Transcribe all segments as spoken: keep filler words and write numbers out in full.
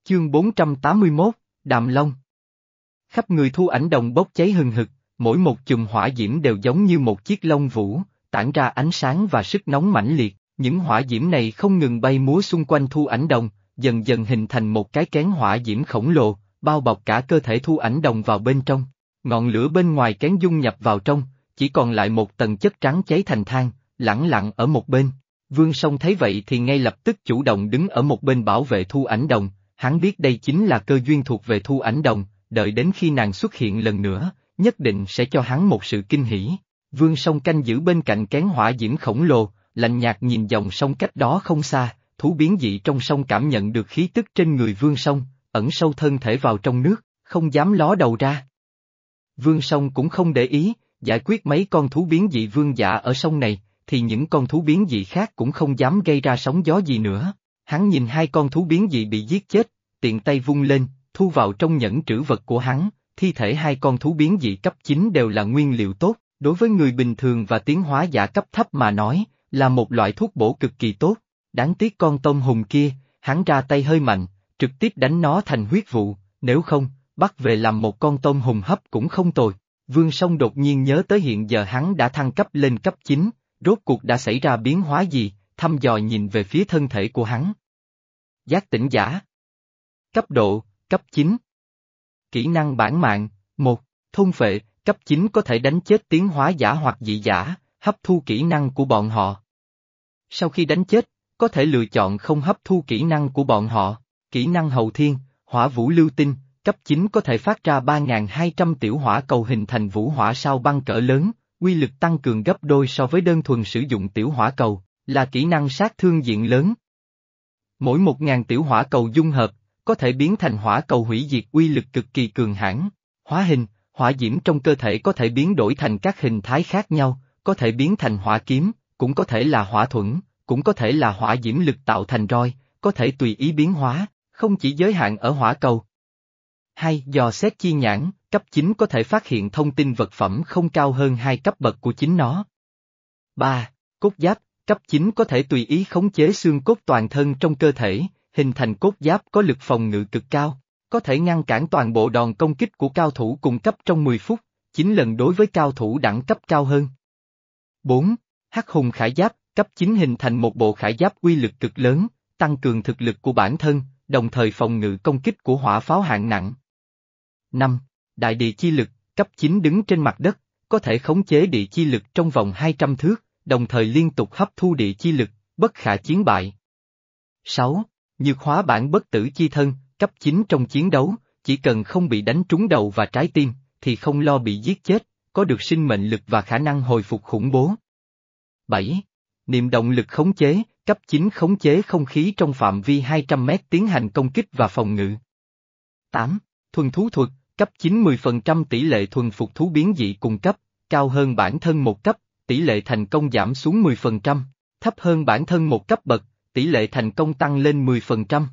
Chương bốn trăm tám mươi mốt, Đàm Long. Khắp người Thu Ảnh Đồng bốc cháy hừng hực, mỗi một chùm hỏa diễm đều giống như một chiếc lông vũ, tản ra ánh sáng và sức nóng mãnh liệt. Những hỏa diễm này không ngừng bay múa xung quanh Thu Ảnh Đồng, dần dần hình thành một cái kén hỏa diễm khổng lồ, bao bọc cả cơ thể Thu Ảnh Đồng vào bên trong. Ngọn lửa bên ngoài kén dung nhập vào trong, chỉ còn lại một tầng chất trắng cháy thành than, lẳng lặng ở một bên. Vương Song thấy vậy thì ngay lập tức chủ động đứng ở một bên bảo vệ Thu Ảnh Đồng. Hắn biết đây chính là cơ duyên thuộc về Thu Ảnh Đồng, đợi đến khi nàng xuất hiện lần nữa, nhất định sẽ cho hắn một sự kinh hỉ. Vương Song canh giữ bên cạnh kén hỏa diễm khổng lồ, lạnh nhạt nhìn dòng sông cách đó không xa, thú biến dị trong sông cảm nhận được khí tức trên người Vương Song, ẩn sâu thân thể vào trong nước, không dám ló đầu ra. Vương Song cũng không để ý, giải quyết mấy con thú biến dị vương giả ở sông này, thì những con thú biến dị khác cũng không dám gây ra sóng gió gì nữa. Hắn nhìn hai con thú biến dị bị giết chết, tiện tay vung lên, thu vào trong nhẫn trữ vật của hắn, thi thể hai con thú biến dị cấp chín đều là nguyên liệu tốt, đối với người bình thường và tiến hóa giả cấp thấp mà nói, là một loại thuốc bổ cực kỳ tốt. Đáng tiếc con tôm hùm kia, hắn ra tay hơi mạnh, trực tiếp đánh nó thành huyết vụ, nếu không, bắt về làm một con tôm hùm hấp cũng không tồi. Vương Song đột nhiên nhớ tới hiện giờ hắn đã thăng cấp lên cấp chín, rốt cuộc đã xảy ra biến hóa gì, thăm dò nhìn về phía thân thể của hắn. Giác tỉnh giả. Cấp độ, cấp chín. Kỹ năng bản mạng, một. Thôn phệ, cấp chín có thể đánh chết tiến hóa giả hoặc dị giả, hấp thu kỹ năng của bọn họ. Sau khi đánh chết, có thể lựa chọn không hấp thu kỹ năng của bọn họ. Kỹ năng hậu thiên, hỏa vũ lưu tinh, cấp chín có thể phát ra ba nghìn hai trăm tiểu hỏa cầu hình thành vũ hỏa sao băng cỡ lớn, uy lực tăng cường gấp đôi so với đơn thuần sử dụng tiểu hỏa cầu, là kỹ năng sát thương diện lớn. Mỗi một ngàn tiểu hỏa cầu dung hợp, có thể biến thành hỏa cầu hủy diệt uy lực cực kỳ cường hãn. Hóa hình, hỏa diễm trong cơ thể có thể biến đổi thành các hình thái khác nhau, có thể biến thành hỏa kiếm, cũng có thể là hỏa thuẫn, cũng có thể là hỏa diễm lực tạo thành roi, có thể tùy ý biến hóa, không chỉ giới hạn ở hỏa cầu. Hai. Dò xét chi nhãn, cấp chín có thể phát hiện thông tin vật phẩm không cao hơn hai cấp bậc của chính nó. Ba. Cốt giáp, cấp chín có thể tùy ý khống chế xương cốt toàn thân trong cơ thể, hình thành cốt giáp có lực phòng ngự cực cao, có thể ngăn cản toàn bộ đòn công kích của cao thủ cùng cấp trong mười phút, chín lần đối với cao thủ đẳng cấp cao hơn. Bốn. Hắc hùng khải giáp, cấp chín hình thành một bộ khải giáp uy lực cực lớn, tăng cường thực lực của bản thân, đồng thời phòng ngự công kích của hỏa pháo hạng nặng. Năm. Đại địa chi lực, cấp chín đứng trên mặt đất, có thể khống chế địa chi lực trong vòng hai trăm thước, đồng thời liên tục hấp thu địa chi lực, bất khả chiến bại. Sáu. Nhược hóa bản bất tử chi thân, cấp chín trong chiến đấu, chỉ cần không bị đánh trúng đầu và trái tim, thì không lo bị giết chết, có được sinh mệnh lực và khả năng hồi phục khủng bố. Bảy. Niệm động lực khống chế, cấp chín khống chế không khí trong phạm vi hai trăm mét tiến hành công kích và phòng ngự. Tám. Thuần thú thuật, cấp chín mười phần trăm tỷ lệ thuần phục thú biến dị cùng cấp, cao hơn bản thân một cấp, tỷ lệ thành công giảm xuống mười phần trăm, thấp hơn bản thân một cấp bậc, tỷ lệ thành công tăng lên mười phần trăm.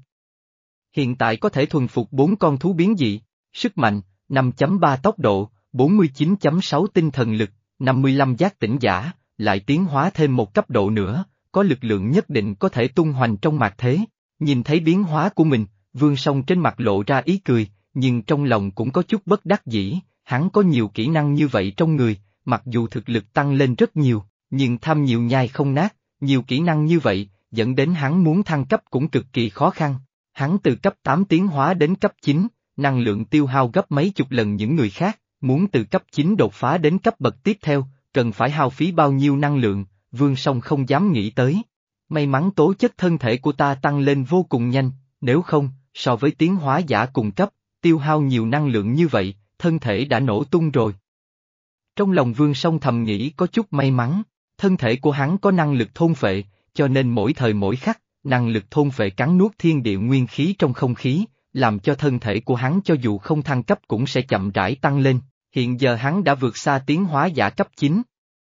Hiện tại có thể thuần phục bốn con thú biến dị, sức mạnh, năm phẩy ba tốc độ, bốn mươi chín phẩy sáu tinh thần lực, năm mươi lăm giác tỉnh giả, lại tiến hóa thêm một cấp độ nữa, có lực lượng nhất định có thể tung hoành trong mạt thế. Nhìn thấy biến hóa của mình, Vương Song trên mặt lộ ra ý cười, nhưng trong lòng cũng có chút bất đắc dĩ, hắn có nhiều kỹ năng như vậy trong người, mặc dù thực lực tăng lên rất nhiều, nhưng tham nhiều nhai không nát, nhiều kỹ năng như vậy, dẫn đến hắn muốn thăng cấp cũng cực kỳ khó khăn. Hắn từ cấp tám tiến hóa đến cấp chín, năng lượng tiêu hao gấp mấy chục lần những người khác, muốn từ cấp chín đột phá đến cấp bậc tiếp theo, cần phải hao phí bao nhiêu năng lượng, Vương Song không dám nghĩ tới. May mắn tố chất thân thể của ta tăng lên vô cùng nhanh, nếu không, so với tiến hóa giả cùng cấp, tiêu hao nhiều năng lượng như vậy, thân thể đã nổ tung rồi. Trong lòng Vương Song thầm nghĩ có chút may mắn, thân thể của hắn có năng lực thôn phệ, cho nên mỗi thời mỗi khắc, năng lực thôn phệ cắn nuốt thiên địa nguyên khí trong không khí, làm cho thân thể của hắn cho dù không thăng cấp cũng sẽ chậm rãi tăng lên, hiện giờ hắn đã vượt xa tiến hóa giả cấp chín.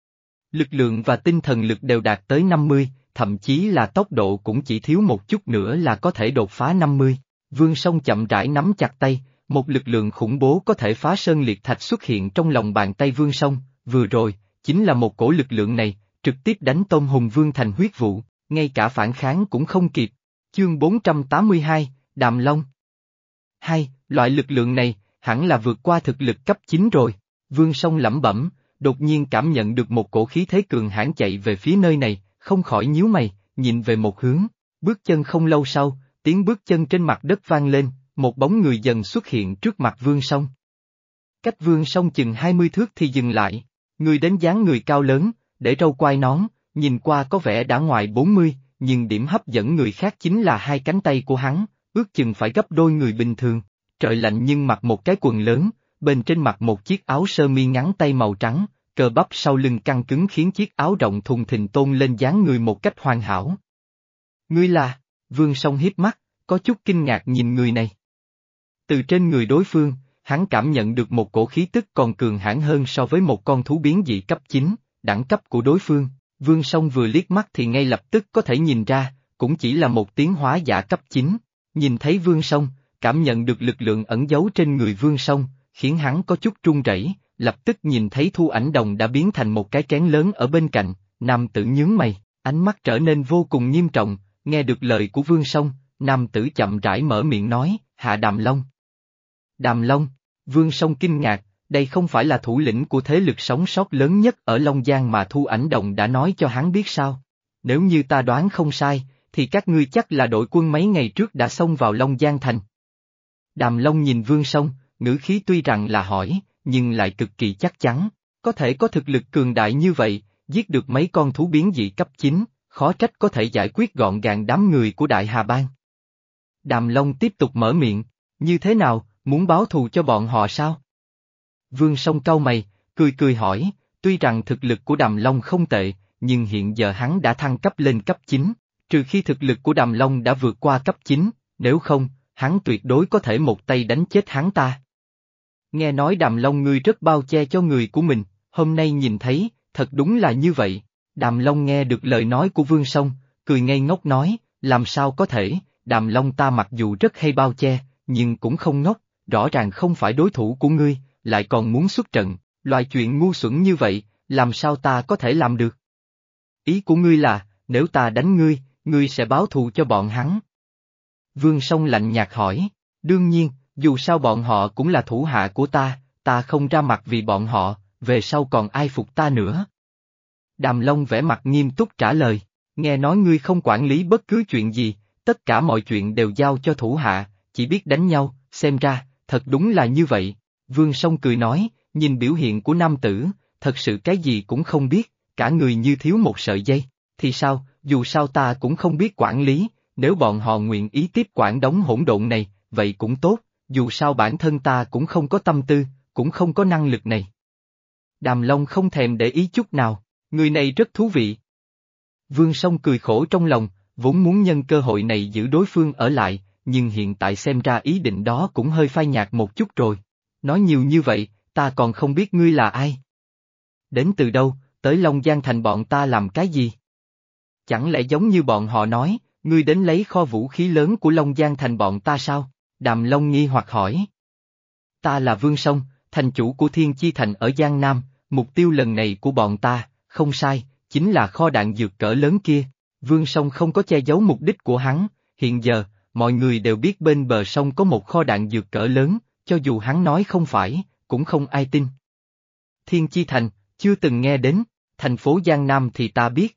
Lực lượng và tinh thần lực đều đạt tới năm mươi, thậm chí là tốc độ cũng chỉ thiếu một chút nữa là có thể đột phá năm mươi. Vương Song chậm rãi nắm chặt tay, một lực lượng khủng bố có thể phá sơn liệt thạch xuất hiện trong lòng bàn tay Vương Song, vừa rồi, chính là một cổ lực lượng này, trực tiếp đánh tôm hùm vương thành huyết vụ, ngay cả phản kháng cũng không kịp. Chương bốn trăm tám mươi hai, Đàm Long. Hai, loại lực lượng này, hẳn là vượt qua thực lực cấp chín rồi. Vương Song lẩm bẩm, đột nhiên cảm nhận được một cổ khí thế cường hãn chạy về phía nơi này, không khỏi nhíu mày, nhìn về một hướng. Bước chân không lâu sau, tiếng bước chân trên mặt đất vang lên, một bóng người dần xuất hiện trước mặt Vương Song. Cách Vương Song chừng hai mươi thước thì dừng lại, người đến dáng người cao lớn, để râu quai nón, nhìn qua có vẻ đã ngoài bốn mươi, nhưng điểm hấp dẫn người khác chính là hai cánh tay của hắn, ước chừng phải gấp đôi người bình thường. Trời lạnh nhưng mặc một cái quần lớn, bên trên mặc một chiếc áo sơ mi ngắn tay màu trắng, cơ bắp sau lưng căng cứng khiến chiếc áo rộng thùng thình tôn lên dáng người một cách hoàn hảo. Ngươi là? Vương Song hiếp mắt, có chút kinh ngạc nhìn người này. Từ trên người đối phương, hắn cảm nhận được một cổ khí tức còn cường hãn hơn so với một con thú biến dị cấp chín, đẳng cấp của đối phương. Vương Song vừa liếc mắt thì ngay lập tức có thể nhìn ra, cũng chỉ là một tiến hóa giả cấp chín. Nhìn thấy Vương Song, cảm nhận được lực lượng ẩn giấu trên người Vương Song, khiến hắn có chút run rẩy. Lập tức nhìn thấy Thu Ảnh Đồng đã biến thành một cái kén lớn ở bên cạnh, nam tử nhướng mày, ánh mắt trở nên vô cùng nghiêm trọng, nghe được lời của Vương Song, nam tử chậm rãi mở miệng nói, Hạ Đàm Long. Đàm Long, Vương Song kinh ngạc, đây không phải là thủ lĩnh của thế lực sống sót lớn nhất ở Long Giang mà Thu Ảnh Đồng đã nói cho hắn biết sao? Nếu như ta đoán không sai, thì các ngươi chắc là đội quân mấy ngày trước đã xông vào Long Giang thành. Đàm Long nhìn Vương Song, ngữ khí tuy rằng là hỏi, nhưng lại cực kỳ chắc chắn, có thể có thực lực cường đại như vậy, giết được mấy con thú biến dị cấp chín, khó trách có thể giải quyết gọn gàng đám người của Đại Hà Bang. Đàm Long tiếp tục mở miệng, như thế nào, muốn báo thù cho bọn họ sao? Vương Song cau mày, cười cười hỏi, tuy rằng thực lực của Đàm Long không tệ, nhưng hiện giờ hắn đã thăng cấp lên cấp chín, trừ khi thực lực của Đàm Long đã vượt qua cấp chín, nếu không, hắn tuyệt đối có thể một tay đánh chết hắn ta. Nghe nói Đàm Long ngươi rất bao che cho người của mình, hôm nay nhìn thấy, thật đúng là như vậy. Đàm Long nghe được lời nói của Vương Song, cười ngây ngốc nói, làm sao có thể, Đàm Long ta mặc dù rất hay bao che, nhưng cũng không ngốc, rõ ràng không phải đối thủ của ngươi, lại còn muốn xuất trận, loại chuyện ngu xuẩn như vậy, làm sao ta có thể làm được? Ý của ngươi là, nếu ta đánh ngươi, ngươi sẽ báo thù cho bọn hắn. Vương Song lạnh nhạt hỏi, đương nhiên, dù sao bọn họ cũng là thủ hạ của ta, ta không ra mặt vì bọn họ, về sau còn ai phục ta nữa. Đàm Long vẻ mặt nghiêm túc trả lời, nghe nói ngươi không quản lý bất cứ chuyện gì, tất cả mọi chuyện đều giao cho thủ hạ, chỉ biết đánh nhau, xem ra, thật đúng là như vậy. Vương Song cười nói, nhìn biểu hiện của nam tử, thật sự cái gì cũng không biết, cả người như thiếu một sợi dây, thì sao, dù sao ta cũng không biết quản lý, nếu bọn họ nguyện ý tiếp quản đống hỗn độn này, vậy cũng tốt, dù sao bản thân ta cũng không có tâm tư, cũng không có năng lực này. Đàm Long không thèm để ý chút nào, người này rất thú vị. Vương Song cười khổ trong lòng, vốn muốn nhân cơ hội này giữ đối phương ở lại, nhưng hiện tại xem ra ý định đó cũng hơi phai nhạt một chút rồi. Nói nhiều như vậy, ta còn không biết ngươi là ai. Đến từ đâu, tới Long Giang thành bọn ta làm cái gì? Chẳng lẽ giống như bọn họ nói, ngươi đến lấy kho vũ khí lớn của Long Giang thành bọn ta sao? Đàm Long nghi hoặc hỏi. Ta là Vương Song, thành chủ của Thiên Chi Thành ở Giang Nam, mục tiêu lần này của bọn ta, không sai, chính là kho đạn dược cỡ lớn kia. Vương Song không có che giấu mục đích của hắn, hiện giờ, mọi người đều biết bên bờ sông có một kho đạn dược cỡ lớn, cho dù hắn nói không phải, cũng không ai tin. Thiên Chi Thành, chưa từng nghe đến, thành phố Giang Nam thì ta biết.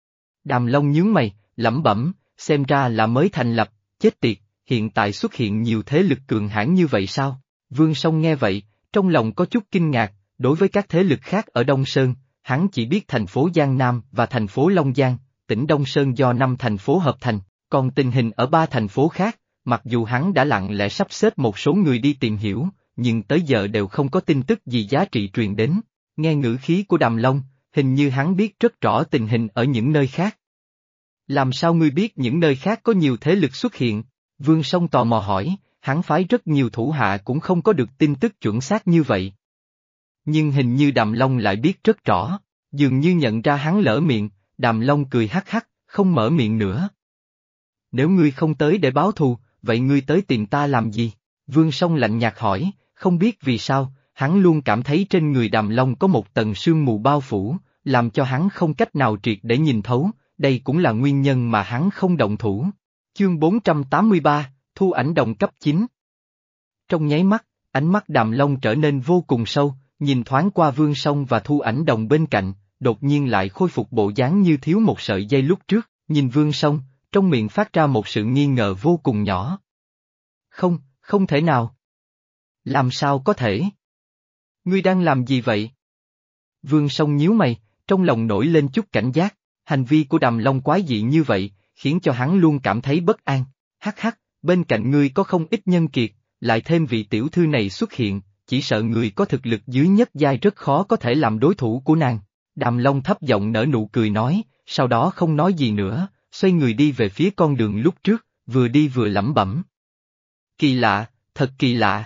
Đàm Long nhướng mày, lẩm bẩm, xem ra là mới thành lập, chết tiệt, hiện tại xuất hiện nhiều thế lực cường hãn như vậy sao? Vương Song nghe vậy, trong lòng có chút kinh ngạc, đối với các thế lực khác ở Đông Sơn, hắn chỉ biết thành phố Giang Nam và thành phố Long Giang, tỉnh Đông Sơn do năm thành phố hợp thành, còn tình hình ở ba thành phố khác, mặc dù hắn đã lặng lẽ sắp xếp một số người đi tìm hiểu, nhưng tới giờ đều không có tin tức gì giá trị truyền đến. Nghe ngữ khí của Đàm Long, hình như hắn biết rất rõ tình hình ở những nơi khác. Làm sao ngươi biết những nơi khác có nhiều thế lực xuất hiện? Vương Song tò mò hỏi, hắn phái rất nhiều thủ hạ cũng không có được tin tức chuẩn xác như vậy. Nhưng hình như Đàm Long lại biết rất rõ, dường như nhận ra hắn lỡ miệng, Đàm Long cười hắc hắc, không mở miệng nữa. Nếu ngươi không tới để báo thù, vậy ngươi tới tìm ta làm gì? Vương Song lạnh nhạt hỏi, không biết vì sao, hắn luôn cảm thấy trên người Đàm Long có một tầng sương mù bao phủ, làm cho hắn không cách nào triệt để nhìn thấu, đây cũng là nguyên nhân mà hắn không động thủ. Chương bốn trăm tám mươi ba, Thu Ảnh Đồng cấp chín. Trong nháy mắt, ánh mắt Đàm Long trở nên vô cùng sâu, nhìn thoáng qua Vương Song và Thu Ảnh Đồng bên cạnh, đột nhiên lại khôi phục bộ dáng như thiếu một sợi dây lúc trước, nhìn Vương Song, trong miệng phát ra một sự nghi ngờ vô cùng nhỏ. Không, không thể nào. Làm sao có thể? Ngươi đang làm gì vậy? Vương Song nhíu mày, trong lòng nổi lên chút cảnh giác, hành vi của Đàm Long quái dị như vậy, khiến cho hắn luôn cảm thấy bất an. Hắc hắc, bên cạnh ngươi có không ít nhân kiệt, lại thêm vị tiểu thư này xuất hiện, chỉ sợ người có thực lực dưới nhất giai rất khó có thể làm đối thủ của nàng. Đàm Long thấp giọng nở nụ cười nói, sau đó không nói gì nữa, xoay người đi về phía con đường lúc trước, vừa đi vừa lẩm bẩm. Kỳ lạ, thật kỳ lạ.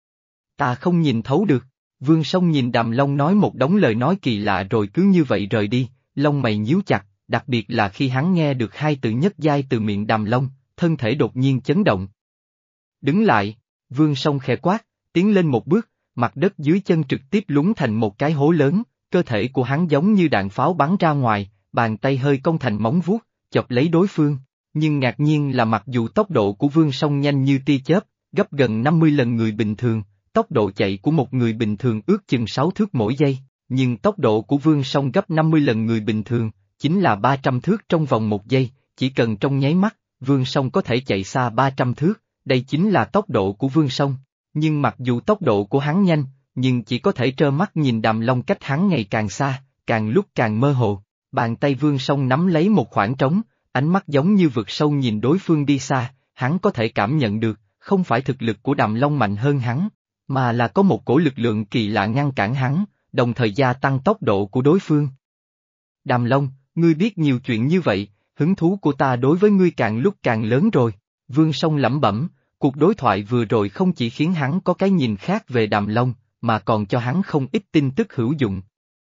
Ta không nhìn thấu được. Vương Song nhìn Đàm Long nói một đống lời nói kỳ lạ rồi cứ như vậy rời đi, lông mày nhíu chặt, đặc biệt là khi hắn nghe được hai từ nhất giai từ miệng Đàm Long, thân thể đột nhiên chấn động. Đứng lại, Vương Song khẽ quát, tiến lên một bước, mặt đất dưới chân trực tiếp lún thành một cái hố lớn, cơ thể của hắn giống như đạn pháo bắn ra ngoài, bàn tay hơi cong thành móng vuốt, chọc lấy đối phương, nhưng ngạc nhiên là mặc dù tốc độ của Vương Song nhanh như tia chớp, gấp gần năm mươi lần người bình thường, tốc độ chạy của một người bình thường ước chừng sáu thước mỗi giây, nhưng tốc độ của Vương Song gấp năm mươi lần người bình thường, chính là ba trăm thước trong vòng một giây, chỉ cần trong nháy mắt, Vương Song có thể chạy xa ba trăm thước, đây chính là tốc độ của Vương Song. Nhưng mặc dù tốc độ của hắn nhanh, nhưng chỉ có thể trơ mắt nhìn Đàm Long cách hắn ngày càng xa, càng lúc càng mơ hồ. Bàn tay Vương Song nắm lấy một khoảng trống, ánh mắt giống như vực sâu nhìn đối phương đi xa, hắn có thể cảm nhận được, không phải thực lực của Đàm Long mạnh hơn hắn, mà là có một cổ lực lượng kỳ lạ ngăn cản hắn, đồng thời gia tăng tốc độ của đối phương. Đàm Long, ngươi biết nhiều chuyện như vậy, hứng thú của ta đối với ngươi càng lúc càng lớn rồi. Vương Song lẩm bẩm, cuộc đối thoại vừa rồi không chỉ khiến hắn có cái nhìn khác về Đàm Long, mà còn cho hắn không ít tin tức hữu dụng.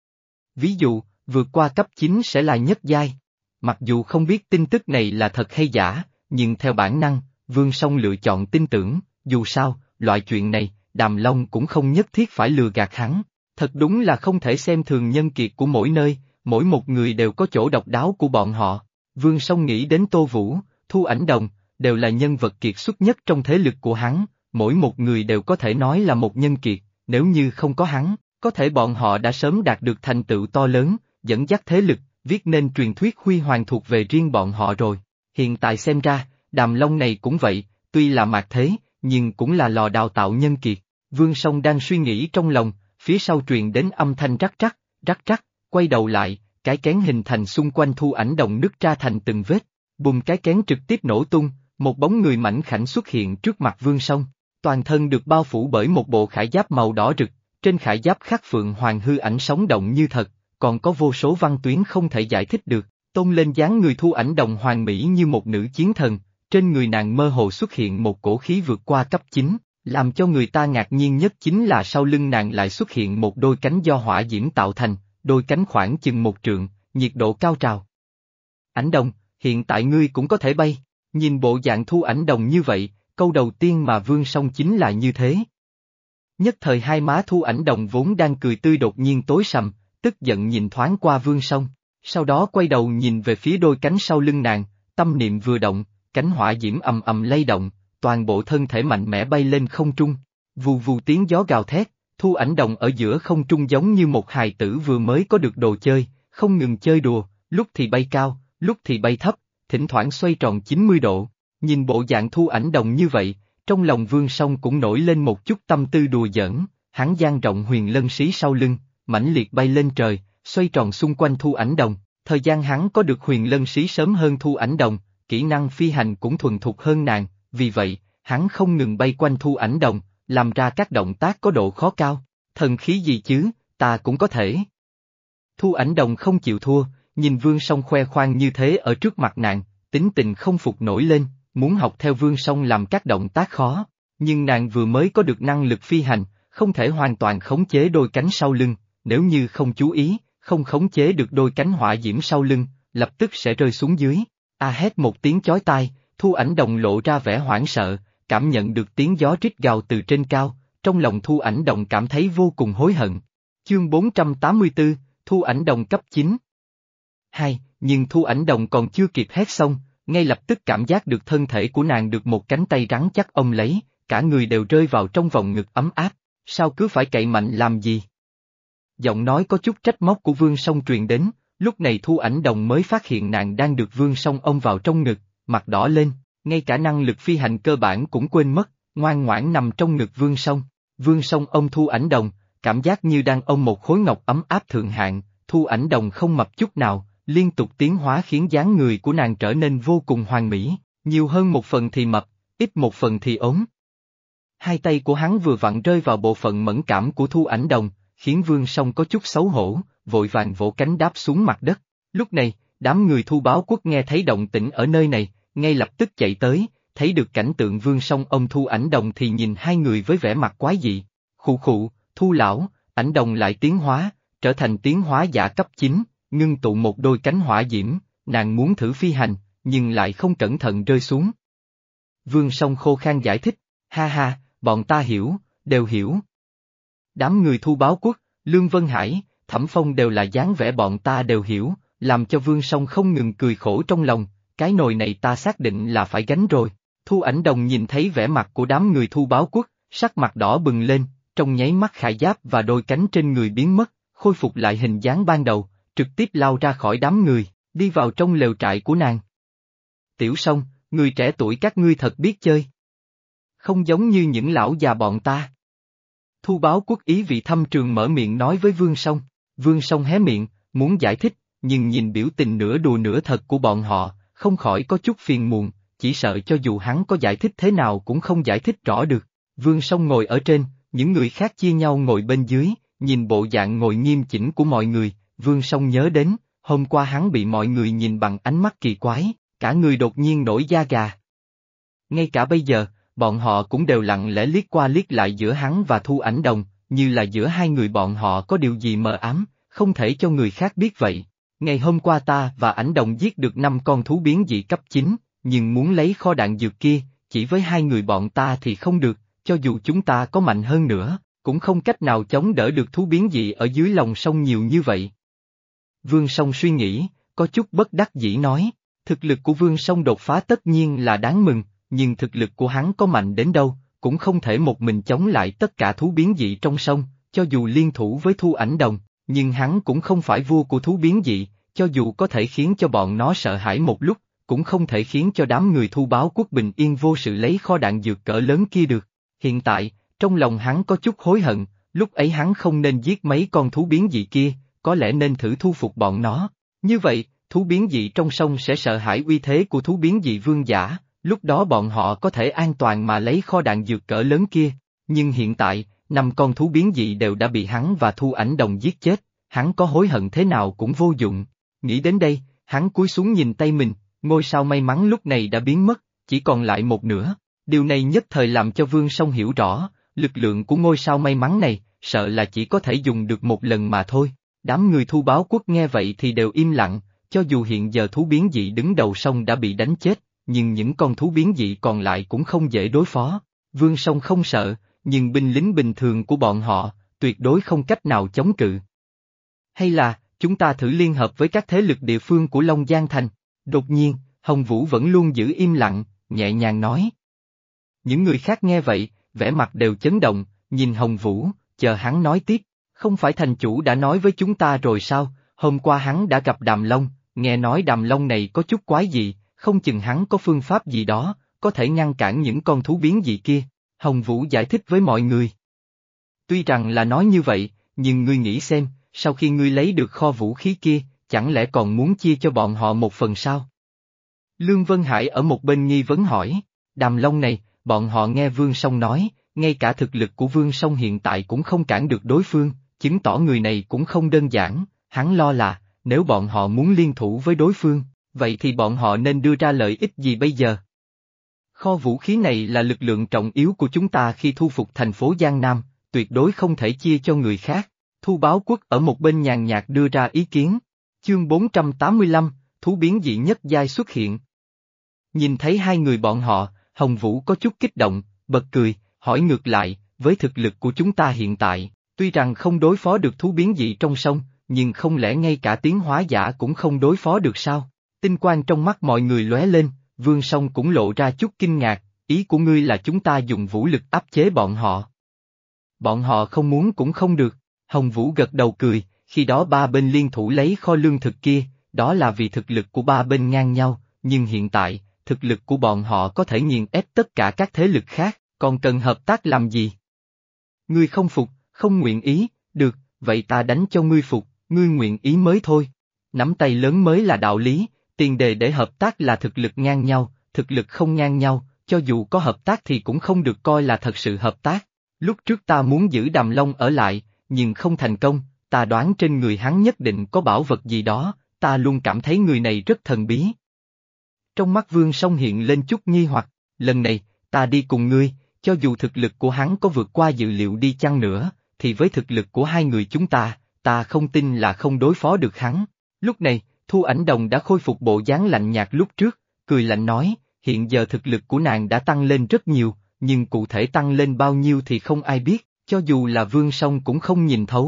Ví dụ, vượt qua cấp chín sẽ là nhất giai. Mặc dù không biết tin tức này là thật hay giả, nhưng theo bản năng, Vương Song lựa chọn tin tưởng, dù sao, loại chuyện này, Đàm Long cũng không nhất thiết phải lừa gạt hắn. Thật đúng là không thể xem thường nhân kiệt của mỗi nơi, mỗi một người đều có chỗ độc đáo của bọn họ. Vương Song nghĩ đến Tô Vũ, Thu Ảnh Đồng, đều là nhân vật kiệt xuất nhất trong thế lực của hắn, mỗi một người đều có thể nói là một nhân kiệt, nếu như không có hắn, có thể bọn họ đã sớm đạt được thành tựu to lớn, dẫn dắt thế lực, viết nên truyền thuyết huy hoàng thuộc về riêng bọn họ rồi. Hiện tại xem ra, Đàm Long này cũng vậy, tuy là mạt thế, nhưng cũng là lò đào tạo nhân kiệt. Vương Song đang suy nghĩ trong lòng, phía sau truyền đến âm thanh rắc rắc, rắc rắc, quay đầu lại, cái kén hình thành xung quanh Thu Ảnh Đồng nứt ra thành từng vết, bùng cái kén trực tiếp nổ tung, một bóng người mảnh khảnh xuất hiện trước mặt Vương Song, toàn thân được bao phủ bởi một bộ khải giáp màu đỏ rực, trên khải giáp khắc phượng hoàng hư ảnh sống động như thật, còn có vô số văn tuyến không thể giải thích được, tôn lên dáng người Thu Ảnh Đồng hoàn mỹ như một nữ chiến thần, trên người nàng mơ hồ xuất hiện một cổ khí vượt qua cấp chín. Làm cho người ta ngạc nhiên nhất chính là sau lưng nàng lại xuất hiện một đôi cánh do hỏa diễm tạo thành, đôi cánh khoảng chừng một trượng, nhiệt độ cao trào. Ảnh Đồng, hiện tại ngươi cũng có thể bay, nhìn bộ dạng Thu Ảnh Đồng như vậy, câu đầu tiên mà Vương Song chính là như thế. Nhất thời hai má Thu Ảnh Đồng vốn đang cười tươi đột nhiên tối sầm, tức giận nhìn thoáng qua Vương Song, sau đó quay đầu nhìn về phía đôi cánh sau lưng nàng, tâm niệm vừa động, cánh hỏa diễm ầm ầm lay động. Toàn bộ thân thể mạnh mẽ bay lên không trung, vù vù tiếng gió gào thét, Thu Ảnh Đồng ở giữa không trung giống như một hài tử vừa mới có được đồ chơi, không ngừng chơi đùa, lúc thì bay cao, lúc thì bay thấp, thỉnh thoảng xoay tròn chín mươi độ, nhìn bộ dạng Thu Ảnh Đồng như vậy, trong lòng Vương Song cũng nổi lên một chút tâm tư đùa giỡn, hắn dang rộng huyền lân xí sau lưng, mãnh liệt bay lên trời, xoay tròn xung quanh Thu Ảnh Đồng, thời gian hắn có được huyền lân xí sớm hơn Thu Ảnh Đồng, kỹ năng phi hành cũng thuần thục hơn nàng. Vì vậy, hắn không ngừng bay quanh Thu Ảnh Đồng, làm ra các động tác có độ khó cao. Thần khí gì chứ, ta cũng có thể. Thu Ảnh Đồng không chịu thua, nhìn Vương Song khoe khoang như thế ở trước mặt nàng, tính tình không phục nổi lên, muốn học theo Vương Song làm các động tác khó. Nhưng nàng vừa mới có được năng lực phi hành, không thể hoàn toàn khống chế đôi cánh sau lưng, nếu như không chú ý, không khống chế được đôi cánh hỏa diễm sau lưng, lập tức sẽ rơi xuống dưới. A hét một tiếng chói tai. Thu Ảnh Đồng lộ ra vẻ hoảng sợ, cảm nhận được tiếng gió rít gào từ trên cao, trong lòng Thu Ảnh Đồng cảm thấy vô cùng hối hận. Chương bốn trăm tám mươi tư, Thu Ảnh Đồng cấp chín. Hai, nhưng Thu Ảnh Đồng còn chưa kịp hét xong, ngay lập tức cảm giác được thân thể của nàng được một cánh tay rắn chắc ôm lấy, cả người đều rơi vào trong vòng ngực ấm áp, sao cứ phải cậy mạnh làm gì? Giọng nói có chút trách móc của Vương Song truyền đến, lúc này Thu Ảnh Đồng mới phát hiện nàng đang được Vương Song ôm vào trong ngực, mặt đỏ lên, ngay cả năng lực phi hành cơ bản cũng quên mất, ngoan ngoãn nằm trong ngực Vương Song. Vương Song ôm Thu Ảnh Đồng, cảm giác như đang ôm một khối ngọc ấm áp thượng hạng, Thu Ảnh Đồng không mập chút nào, liên tục tiến hóa khiến dáng người của nàng trở nên vô cùng hoàn mỹ, nhiều hơn một phần thì mập, ít một phần thì ốm. Hai tay của hắn vừa vặn rơi vào bộ phận mẫn cảm của Thu Ảnh Đồng, khiến Vương Song có chút xấu hổ, vội vàng vỗ cánh đáp xuống mặt đất. Lúc này, đám người Thu Báo Quốc nghe thấy động tĩnh ở nơi này, ngay lập tức chạy tới, thấy được cảnh tượng Vương Song ôm Thu Ảnh Đồng thì nhìn hai người với vẻ mặt quái dị. Khụ khụ, Thu lão, Ảnh Đồng lại tiến hóa, trở thành tiến hóa giả cấp chín, ngưng tụ một đôi cánh hỏa diễm, nàng muốn thử phi hành, nhưng lại không cẩn thận rơi xuống. Vương Song khô khan giải thích, ha ha, bọn ta hiểu, đều hiểu. Đám người Thu Báo Quốc, Lương Vân Hải, Thẩm Phong đều là dáng vẻ bọn ta đều hiểu, làm cho Vương Song không ngừng cười khổ trong lòng, cái nồi này ta xác định là phải gánh rồi. Thu Ảnh Đồng nhìn thấy vẻ mặt của đám người Thu Báo Quốc, sắc mặt đỏ bừng lên, trong nháy mắt khải giáp và đôi cánh trên người biến mất, khôi phục lại hình dáng ban đầu, trực tiếp lao ra khỏi đám người, đi vào trong lều trại của nàng. Tiểu Song, người trẻ tuổi các ngươi thật biết chơi. Không giống như những lão già bọn ta. Thu Báo Quốc ý vị thâm trường mở miệng nói với Vương Song, Vương Song hé miệng, muốn giải thích, nhưng nhìn biểu tình nửa đùa nửa thật của bọn họ, không khỏi có chút phiền muộn, chỉ sợ cho dù hắn có giải thích thế nào cũng không giải thích rõ được. Vương Song ngồi ở trên, những người khác chia nhau ngồi bên dưới, nhìn bộ dạng ngồi nghiêm chỉnh của mọi người, Vương Song nhớ đến, hôm qua hắn bị mọi người nhìn bằng ánh mắt kỳ quái, cả người đột nhiên nổi da gà. Ngay cả bây giờ, bọn họ cũng đều lặng lẽ liếc qua liếc lại giữa hắn và Thu Ảnh Đồng, như là giữa hai người bọn họ có điều gì mờ ám, không thể cho người khác biết vậy. Ngày hôm qua ta và Ảnh Đồng giết được năm con thú biến dị cấp chín, nhưng muốn lấy kho đạn dược kia, chỉ với hai người bọn ta thì không được, cho dù chúng ta có mạnh hơn nữa, cũng không cách nào chống đỡ được thú biến dị ở dưới lòng sông nhiều như vậy. Vương Song suy nghĩ, có chút bất đắc dĩ nói, thực lực của Vương Song đột phá tất nhiên là đáng mừng, nhưng thực lực của hắn có mạnh đến đâu, cũng không thể một mình chống lại tất cả thú biến dị trong sông, cho dù liên thủ với Thu Ảnh Đồng, nhưng hắn cũng không phải vua của thú biến dị, cho dù có thể khiến cho bọn nó sợ hãi một lúc, cũng không thể khiến cho đám người Thu Báo Quốc bình yên vô sự lấy kho đạn dược cỡ lớn kia được. Hiện tại, trong lòng hắn có chút hối hận, lúc ấy hắn không nên giết mấy con thú biến dị kia, có lẽ nên thử thu phục bọn nó. Như vậy, thú biến dị trong sông sẽ sợ hãi uy thế của thú biến dị vương giả, lúc đó bọn họ có thể an toàn mà lấy kho đạn dược cỡ lớn kia. Nhưng hiện tại, năm con thú biến dị đều đã bị hắn và Thu Ảnh Đồng giết chết, hắn có hối hận thế nào cũng vô dụng. Nghĩ đến đây, hắn cúi xuống nhìn tay mình, ngôi sao may mắn lúc này đã biến mất, chỉ còn lại một nửa. Điều này nhất thời làm cho Vương Song hiểu rõ, lực lượng của ngôi sao may mắn này, sợ là chỉ có thể dùng được một lần mà thôi. Đám người Thu Báo Quốc nghe vậy thì đều im lặng, cho dù hiện giờ thú biến dị đứng đầu sông đã bị đánh chết, nhưng những con thú biến dị còn lại cũng không dễ đối phó. Vương Song không sợ, nhưng binh lính bình thường của bọn họ, tuyệt đối không cách nào chống cự. Hay là, chúng ta thử liên hợp với các thế lực địa phương của Long Giang Thành. Đột nhiên, Hồng Vũ vẫn luôn giữ im lặng, nhẹ nhàng nói. Những người khác nghe vậy, vẻ mặt đều chấn động, nhìn Hồng Vũ, chờ hắn nói tiếp. Không phải thành chủ đã nói với chúng ta rồi sao, hôm qua hắn đã gặp Đàm Long, nghe nói Đàm Long này có chút quái dị, không chừng hắn có phương pháp gì đó, có thể ngăn cản những con thú biến dị kia. Hồng Vũ giải thích với mọi người. Tuy rằng là nói như vậy, nhưng ngươi nghĩ xem, sau khi ngươi lấy được kho vũ khí kia, chẳng lẽ còn muốn chia cho bọn họ một phần sao? Lương Vân Hải ở một bên nghi vấn hỏi, Đàm Long này, bọn họ nghe Vương Song nói, ngay cả thực lực của Vương Song hiện tại cũng không cản được đối phương, chứng tỏ người này cũng không đơn giản, hắn lo là, nếu bọn họ muốn liên thủ với đối phương, vậy thì bọn họ nên đưa ra lợi ích gì bây giờ? Kho vũ khí này là lực lượng trọng yếu của chúng ta khi thu phục thành phố Giang Nam, tuyệt đối không thể chia cho người khác. Thu Báo Quốc ở một bên nhàn nhạt đưa ra ý kiến. Chương bốn trăm tám mươi lăm, thú biến dị nhất giai xuất hiện. Nhìn thấy hai người bọn họ, Hồng Vũ có chút kích động, bật cười, hỏi ngược lại, với thực lực của chúng ta hiện tại, tuy rằng không đối phó được thú biến dị trong sông, nhưng không lẽ ngay cả tiến hóa giả cũng không đối phó được sao? Tinh quang trong mắt mọi người lóe lên, Vương Song cũng lộ ra chút kinh ngạc, ý của ngươi là chúng ta dùng vũ lực áp chế bọn họ. Bọn họ không muốn cũng không được, Hồng Vũ gật đầu cười, khi đó ba bên liên thủ lấy kho lương thực kia, đó là vì thực lực của ba bên ngang nhau, nhưng hiện tại, thực lực của bọn họ có thể nghiền ép tất cả các thế lực khác, còn cần hợp tác làm gì? Ngươi không phục, không nguyện ý, được, vậy ta đánh cho ngươi phục, ngươi nguyện ý mới thôi. Nắm tay lớn mới là đạo lý, tiền đề để hợp tác là thực lực ngang nhau, thực lực không ngang nhau, cho dù có hợp tác thì cũng không được coi là thật sự hợp tác. Lúc trước ta muốn giữ Đàm Long ở lại, nhưng không thành công, ta đoán trên người hắn nhất định có bảo vật gì đó, ta luôn cảm thấy người này rất thần bí. Trong mắt Vương Song hiện lên chút nghi hoặc, lần này, ta đi cùng ngươi, cho dù thực lực của hắn có vượt qua dự liệu đi chăng nữa, thì với thực lực của hai người chúng ta, ta không tin là không đối phó được hắn. Lúc này, Thu Ảnh Đồng đã khôi phục bộ dáng lạnh nhạt lúc trước, cười lạnh nói, hiện giờ thực lực của nàng đã tăng lên rất nhiều, nhưng cụ thể tăng lên bao nhiêu thì không ai biết, cho dù là Vương Song cũng không nhìn thấu.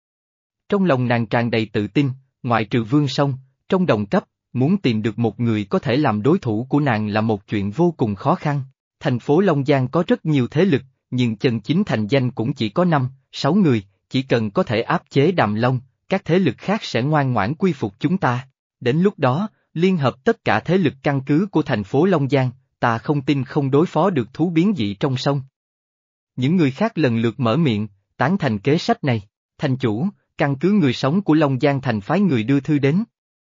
Trong lòng nàng tràn đầy tự tin, ngoại trừ Vương Song, trong đồng cấp, muốn tìm được một người có thể làm đối thủ của nàng là một chuyện vô cùng khó khăn. Thành phố Long Giang có rất nhiều thế lực, nhưng chân chính thành danh cũng chỉ có năm, sáu người, chỉ cần có thể áp chế Đàm Long, các thế lực khác sẽ ngoan ngoãn quy phục chúng ta. Đến lúc đó, liên hợp tất cả thế lực căn cứ của thành phố Long Giang, ta không tin không đối phó được thú biến dị trong sông. Những người khác lần lượt mở miệng, tán thành kế sách này. Thành chủ, căn cứ người sống của Long Giang thành phái người đưa thư đến.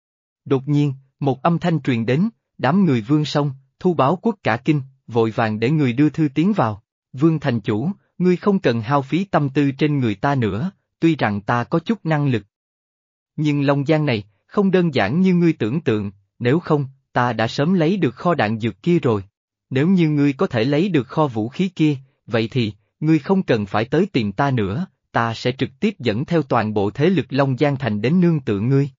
Đột nhiên, một âm thanh truyền đến, đám người Vương Song, Thu Báo Quốc cả kinh, vội vàng để người đưa thư tiến vào. Vương thành chủ, ngươi không cần hao phí tâm tư trên người ta nữa, tuy rằng ta có chút năng lực. Nhưng Long Giang này, không đơn giản như ngươi tưởng tượng, nếu không, ta đã sớm lấy được kho đạn dược kia rồi. Nếu như ngươi có thể lấy được kho vũ khí kia, vậy thì, ngươi không cần phải tới tìm ta nữa, ta sẽ trực tiếp dẫn theo toàn bộ thế lực Long Giang Thành đến nương tựa ngươi.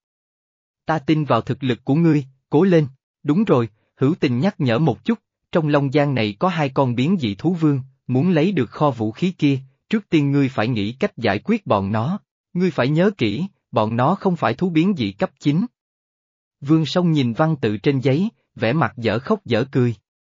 Ta tin vào thực lực của ngươi, cố lên. Đúng rồi, hữu tình nhắc nhở một chút, trong Long Giang này có hai con biến dị thú vương, muốn lấy được kho vũ khí kia, trước tiên ngươi phải nghĩ cách giải quyết bọn nó. Ngươi phải nhớ kỹ, bọn nó không phải thú biến dị cấp chín. Vương Song nhìn văn tự trên giấy, vẻ mặt dở khóc dở cười.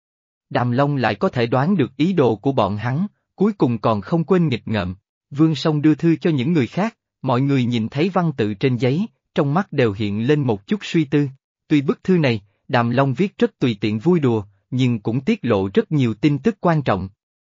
Đàm Long lại có thể đoán được ý đồ của bọn hắn, cuối cùng còn không quên nghịch ngợm. Vương Song đưa thư cho những người khác, mọi người nhìn thấy văn tự trên giấy, trong mắt đều hiện lên một chút suy tư. Tuy bức thư này, Đàm Long viết rất tùy tiện vui đùa, nhưng cũng tiết lộ rất nhiều tin tức quan trọng.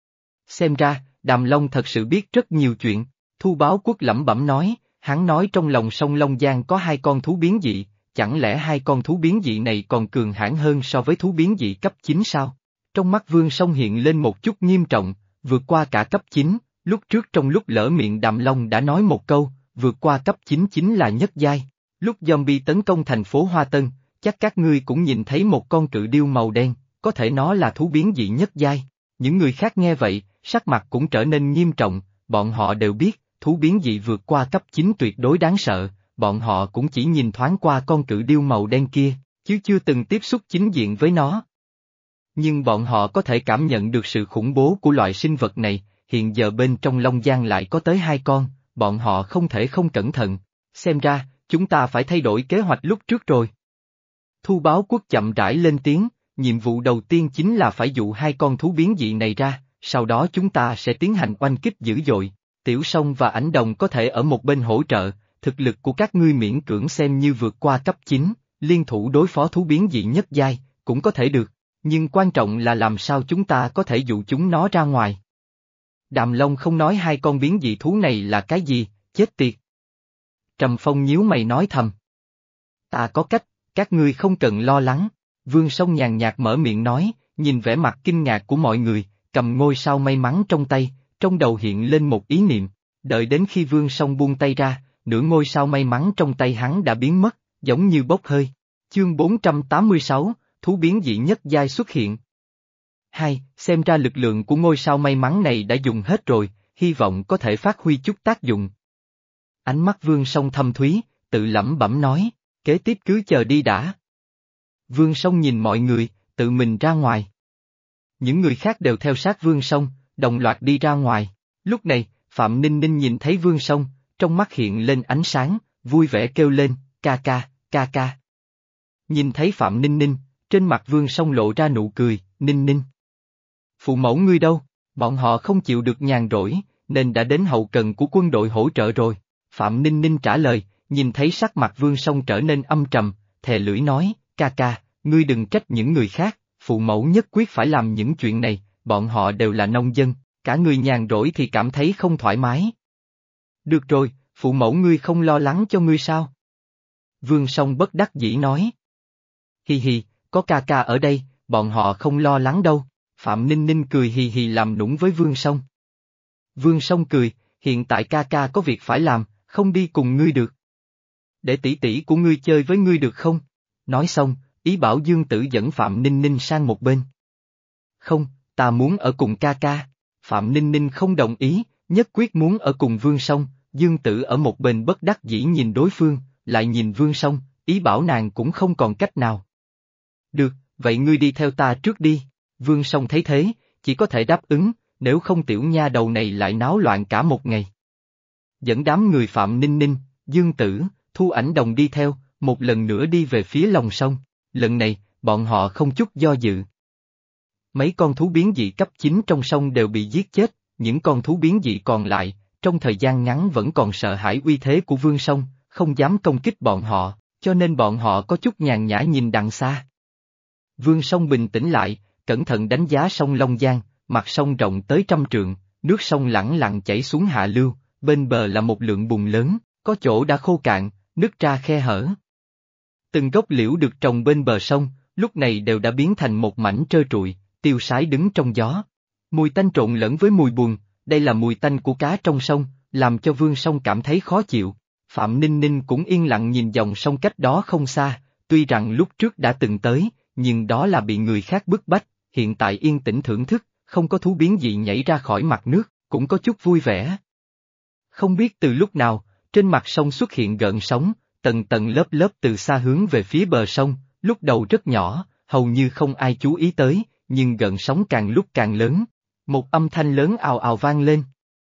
Xem ra, Đàm Long thật sự biết rất nhiều chuyện. Thu Báo Quốc lẩm bẩm nói, hắn nói trong lòng sông Long Giang có hai con thú biến dị, chẳng lẽ hai con thú biến dị này còn cường hãn hơn so với thú biến dị cấp chín sao? Trong mắt Vương Song hiện lên một chút nghiêm trọng, vượt qua cả cấp chín, lúc trước trong lúc lỡ miệng Đàm Long đã nói một câu, vượt qua cấp chín chính là nhất giai. Lúc zombie tấn công thành phố Hoa Tân, chắc các ngươi cũng nhìn thấy một con cự điêu màu đen, có thể nó là thú biến dị nhất giai. Những người khác nghe vậy, sắc mặt cũng trở nên nghiêm trọng, bọn họ đều biết, thú biến dị vượt qua cấp chín tuyệt đối đáng sợ, bọn họ cũng chỉ nhìn thoáng qua con cự điêu màu đen kia, chứ chưa từng tiếp xúc chính diện với nó. Nhưng bọn họ có thể cảm nhận được sự khủng bố của loại sinh vật này, hiện giờ bên trong Long Giang lại có tới hai con, bọn họ không thể không cẩn thận, xem ra, chúng ta phải thay đổi kế hoạch lúc trước rồi. Thu Báo Quốc chậm rãi lên tiếng, nhiệm vụ đầu tiên chính là phải dụ hai con thú biến dị này ra, sau đó chúng ta sẽ tiến hành oanh kích dữ dội. Tiểu Song và Ảnh Đồng có thể ở một bên hỗ trợ, thực lực của các ngươi miễn cưỡng xem như vượt qua cấp chín, liên thủ đối phó thú biến dị nhất giai, cũng có thể được, nhưng quan trọng là làm sao chúng ta có thể dụ chúng nó ra ngoài. Đàm Long không nói hai con biến dị thú này là cái gì, chết tiệt. Trầm Phong nhíu mày nói thầm. Ta có cách, các ngươi không cần lo lắng, Vương Song nhàn nhạt mở miệng nói, nhìn vẻ mặt kinh ngạc của mọi người, cầm ngôi sao may mắn trong tay, trong đầu hiện lên một ý niệm, đợi đến khi Vương Song buông tay ra, nửa ngôi sao may mắn trong tay hắn đã biến mất, giống như bốc hơi. Chương bốn trăm tám mươi sáu, thú biến dị nhất giai xuất hiện. Hai, xem ra lực lượng của ngôi sao may mắn này đã dùng hết rồi, hy vọng có thể phát huy chút tác dụng. Ánh mắt Vương Song thâm thúy, tự lẩm bẩm nói, kế tiếp cứ chờ đi đã. Vương Song nhìn mọi người, tự mình ra ngoài. Những người khác đều theo sát Vương Song, đồng loạt đi ra ngoài. Lúc này, Phạm Ninh Ninh nhìn thấy Vương Song, trong mắt hiện lên ánh sáng, vui vẻ kêu lên, ca ca, ca ca. Nhìn thấy Phạm Ninh Ninh, trên mặt Vương Song lộ ra nụ cười, Ninh Ninh. Phụ mẫu ngươi đâu? Bọn họ không chịu được nhàn rỗi, nên đã đến hậu cần của quân đội hỗ trợ rồi. Phạm Ninh Ninh trả lời, nhìn thấy sắc mặt Vương Song trở nên âm trầm, thè lưỡi nói, ca ca, ngươi đừng trách những người khác, phụ mẫu nhất quyết phải làm những chuyện này, bọn họ đều là nông dân, cả người nhàn rỗi thì cảm thấy không thoải mái. Được rồi, phụ mẫu ngươi không lo lắng cho ngươi sao? Vương Song bất đắc dĩ nói. Hi hi, có ca ca ở đây, bọn họ không lo lắng đâu. Phạm Ninh Ninh cười hì hì làm nũng với Vương Song. Vương Song cười, hiện tại ca ca có việc phải làm, không đi cùng ngươi được. Để tỷ tỷ của ngươi chơi với ngươi được không? Nói xong, ý bảo Dương Tử dẫn Phạm Ninh Ninh sang một bên. Không, ta muốn ở cùng ca ca. Phạm Ninh Ninh không đồng ý, nhất quyết muốn ở cùng Vương Song. Dương Tử ở một bên bất đắc dĩ nhìn đối phương, lại nhìn Vương Song, ý bảo nàng cũng không còn cách nào. Được, vậy ngươi đi theo ta trước đi. Vương Song thấy thế, chỉ có thể đáp ứng, nếu không tiểu nha đầu này lại náo loạn cả một ngày. Dẫn đám người Phạm Ninh Ninh, Dương Tử, Thu Ảnh Đồng đi theo, một lần nữa đi về phía lòng sông. Lần này, bọn họ không chút do dự. Mấy con thú biến dị cấp chín trong sông đều bị giết chết, những con thú biến dị còn lại, trong thời gian ngắn vẫn còn sợ hãi uy thế của Vương Song, không dám công kích bọn họ, cho nên bọn họ có chút nhàn nhã nhìn đằng xa. Vương Song bình tĩnh lại, cẩn thận đánh giá sông Long Giang, mặt sông rộng tới trăm trượng, nước sông lẳng lặng chảy xuống hạ lưu, bên bờ là một lượng bùn lớn, có chỗ đã khô cạn, nứt ra khe hở. Từng gốc liễu được trồng bên bờ sông, lúc này đều đã biến thành một mảnh trơ trụi, tiêu sái đứng trong gió. Mùi tanh trộn lẫn với mùi bùn, đây là mùi tanh của cá trong sông, làm cho Vương Song cảm thấy khó chịu. Phạm Ninh Ninh cũng yên lặng nhìn dòng sông cách đó không xa, tuy rằng lúc trước đã từng tới, nhưng đó là bị người khác bức bách, hiện tại yên tĩnh thưởng thức, không có thú biến dị nhảy ra khỏi mặt nước, cũng có chút vui vẻ. Không biết từ lúc nào, trên mặt sông xuất hiện gợn sóng, tầng tầng lớp lớp từ xa hướng về phía bờ sông, lúc đầu rất nhỏ, hầu như không ai chú ý tới, nhưng gợn sóng càng lúc càng lớn, một âm thanh lớn ào ào vang lên.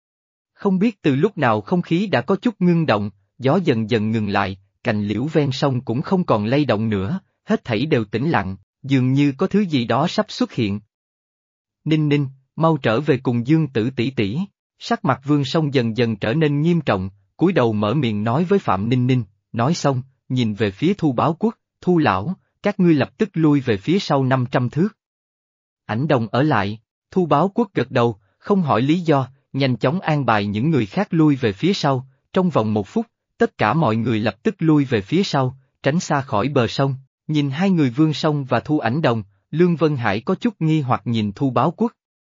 Không biết từ lúc nào không khí đã có chút ngưng động, gió dần dần ngừng lại, cành liễu ven sông cũng không còn lay động nữa, hết thảy đều tĩnh lặng, dường như có thứ gì đó sắp xuất hiện. Ninh Ninh, mau trở về cùng Dương Tử tỷ tỷ. Sắc mặt Vương Song dần dần trở nên nghiêm trọng, cúi đầu mở miệng nói với Phạm Ninh Ninh, nói xong, nhìn về phía Thu Báo Quốc, Thu lão, các ngươi lập tức lui về phía sau năm trăm thước. Ảnh Đồng ở lại, Thu Báo Quốc gật đầu, không hỏi lý do, nhanh chóng an bài những người khác lui về phía sau, trong vòng một phút, tất cả mọi người lập tức lui về phía sau, tránh xa khỏi bờ sông. Nhìn hai người Vương Song và Thu Ảnh Đồng, Lương Vân Hải có chút nghi hoặc nhìn Thu Báo Quốc.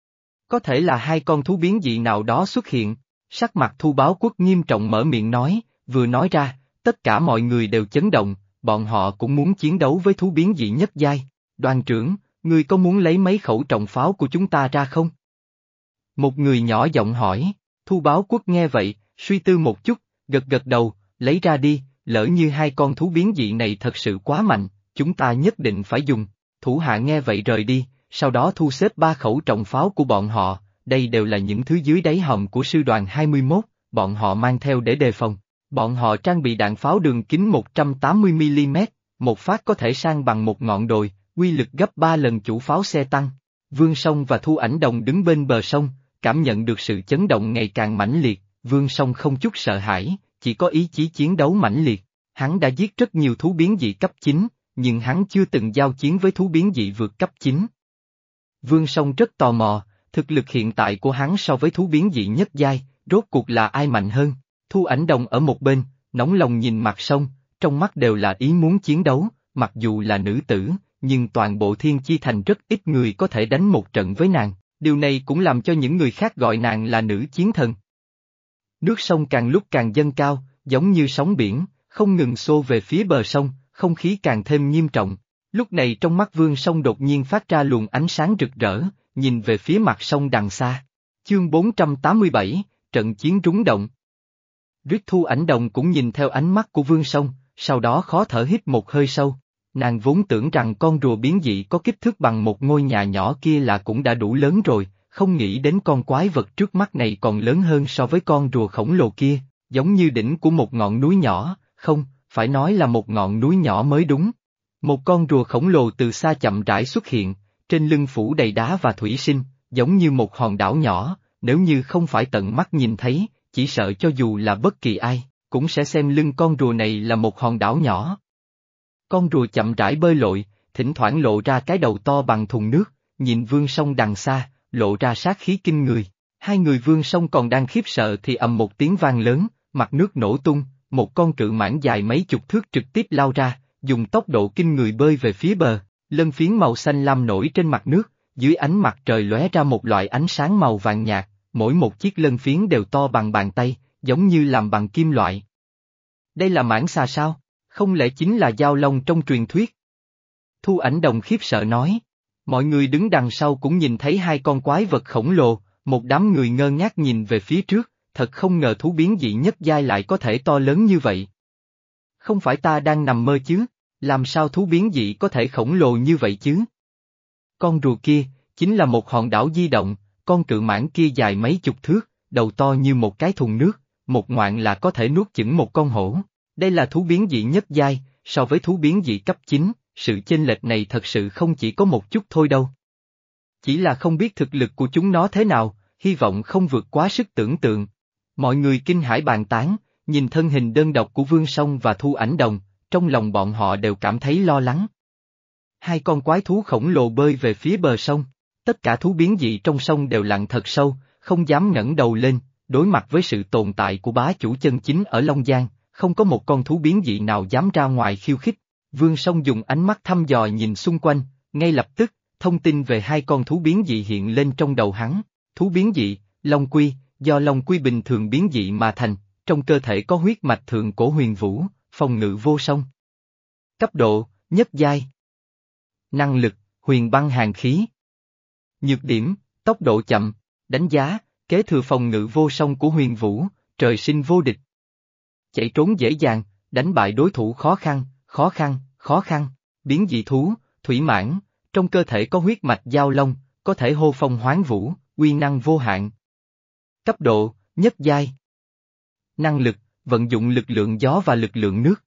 Có thể là hai con thú biến dị nào đó xuất hiện, sắc mặt Thu Báo Quốc nghiêm trọng mở miệng nói, vừa nói ra, tất cả mọi người đều chấn động, bọn họ cũng muốn chiến đấu với thú biến dị nhất giai. Đoàn trưởng, ngươi có muốn lấy mấy khẩu trọng pháo của chúng ta ra không? Một người nhỏ giọng hỏi, Thu Báo Quốc nghe vậy, suy tư một chút, gật gật đầu, lấy ra đi, lỡ như hai con thú biến dị này thật sự quá mạnh, chúng ta nhất định phải dùng. Thủ hạ nghe vậy rời đi, sau đó thu xếp ba khẩu trọng pháo của bọn họ, đây đều là những thứ dưới đáy hòm của sư đoàn hai mươi mốt, bọn họ mang theo để đề phòng. Bọn họ trang bị đạn pháo đường kính một trăm tám mươi mi li mét, một phát có thể sang bằng một ngọn đồi, uy lực gấp ba lần chủ pháo xe tăng. Vương Song và Thu Ảnh Đồng đứng bên bờ sông, cảm nhận được sự chấn động ngày càng mãnh liệt, Vương Song không chút sợ hãi, chỉ có ý chí chiến đấu mãnh liệt. Hắn đã giết rất nhiều thú biến dị cấp chín, nhưng hắn chưa từng giao chiến với thú biến dị vượt cấp chín. Vương Song rất tò mò, thực lực hiện tại của hắn so với thú biến dị nhất giai, rốt cuộc là ai mạnh hơn. Thu Ảnh Đồng ở một bên, nóng lòng nhìn mặt sông, trong mắt đều là ý muốn chiến đấu, mặc dù là nữ tử, nhưng toàn bộ Thiên Chi Thành rất ít người có thể đánh một trận với nàng, điều này cũng làm cho những người khác gọi nàng là nữ chiến thần. Nước sông càng lúc càng dâng cao, giống như sóng biển, không ngừng xô về phía bờ sông, không khí càng thêm nghiêm trọng. Lúc này trong mắt Vương Song đột nhiên phát ra luồng ánh sáng rực rỡ, nhìn về phía mặt sông đằng xa. Chương bốn trăm tám mươi bảy, trận chiến rúng động. Riết Thu Ảnh Đồng cũng nhìn theo ánh mắt của Vương Song, sau đó khó thở hít một hơi sâu. Nàng vốn tưởng rằng con rùa biến dị có kích thước bằng một ngôi nhà nhỏ kia là cũng đã đủ lớn rồi, không nghĩ đến con quái vật trước mắt này còn lớn hơn so với con rùa khổng lồ kia, giống như đỉnh của một ngọn núi nhỏ, không, phải nói là một ngọn núi nhỏ mới đúng. Một con rùa khổng lồ từ xa chậm rãi xuất hiện, trên lưng phủ đầy đá và thủy sinh, giống như một hòn đảo nhỏ, nếu như không phải tận mắt nhìn thấy, chỉ sợ cho dù là bất kỳ ai, cũng sẽ xem lưng con rùa này là một hòn đảo nhỏ. Con rùa chậm rãi bơi lội, thỉnh thoảng lộ ra cái đầu to bằng thùng nước, nhìn Vương Sông đằng xa, lộ ra sát khí kinh người. Hai người Vương Sông còn đang khiếp sợ thì ầm một tiếng vang lớn, mặt nước nổ tung, một con cự mãng dài mấy chục thước trực tiếp lao ra, dùng tốc độ kinh người bơi về phía bờ, lân phiến màu xanh lam nổi trên mặt nước, dưới ánh mặt trời lóe ra một loại ánh sáng màu vàng nhạt, mỗi một chiếc lân phiến đều to bằng bàn tay, giống như làm bằng kim loại. Đây là mãng xà sao? Không lẽ chính là Dao Long trong truyền thuyết? Thu Ảnh Đồng khiếp sợ nói. Mọi người đứng đằng sau cũng nhìn thấy hai con quái vật khổng lồ, một đám người ngơ ngác nhìn về phía trước, thật không ngờ thú biến dị nhất giai lại có thể to lớn như vậy. Không phải ta đang nằm mơ chứ, làm sao thú biến dị có thể khổng lồ như vậy chứ? Con rùa kia, chính là một hòn đảo di động, con cự mãng kia dài mấy chục thước, đầu to như một cái thùng nước, một ngoạn là có thể nuốt chửng một con hổ. Đây là thú biến dị nhất giai, so với thú biến dị cấp chín, sự chênh lệch này thật sự không chỉ có một chút thôi đâu. Chỉ là không biết thực lực của chúng nó thế nào, hy vọng không vượt quá sức tưởng tượng. Mọi người kinh hãi bàn tán, nhìn thân hình đơn độc của Vương Sông và Thu Ảnh Đồng, trong lòng bọn họ đều cảm thấy lo lắng. Hai con quái thú khổng lồ bơi về phía bờ sông, tất cả thú biến dị trong sông đều lặn thật sâu, không dám ngẩng đầu lên, đối mặt với sự tồn tại của bá chủ chân chính ở Long Giang, không có một con thú biến dị nào dám ra ngoài khiêu khích. Vương Sông dùng ánh mắt thăm dò nhìn xung quanh, ngay lập tức, thông tin về hai con thú biến dị hiện lên trong đầu hắn. Thú biến dị, Long Quy, do Long Quy bình thường biến dị mà thành, trong cơ thể có huyết mạch thượng cổ huyền vũ, phòng ngự vô song. Cấp độ, nhất giai. Năng lực, huyền băng hàn khí. Nhược điểm, tốc độ chậm, đánh giá, kế thừa phòng ngự vô song của huyền vũ, trời sinh vô địch. Chạy trốn dễ dàng, đánh bại đối thủ khó khăn, khó khăn, khó khăn. Biến dị thú, thủy mãng, trong cơ thể có huyết mạch Dao Long, có thể hô phong hoán vũ, uy năng vô hạn. Cấp độ, nhất giai. Năng lực, vận dụng lực lượng gió và lực lượng nước.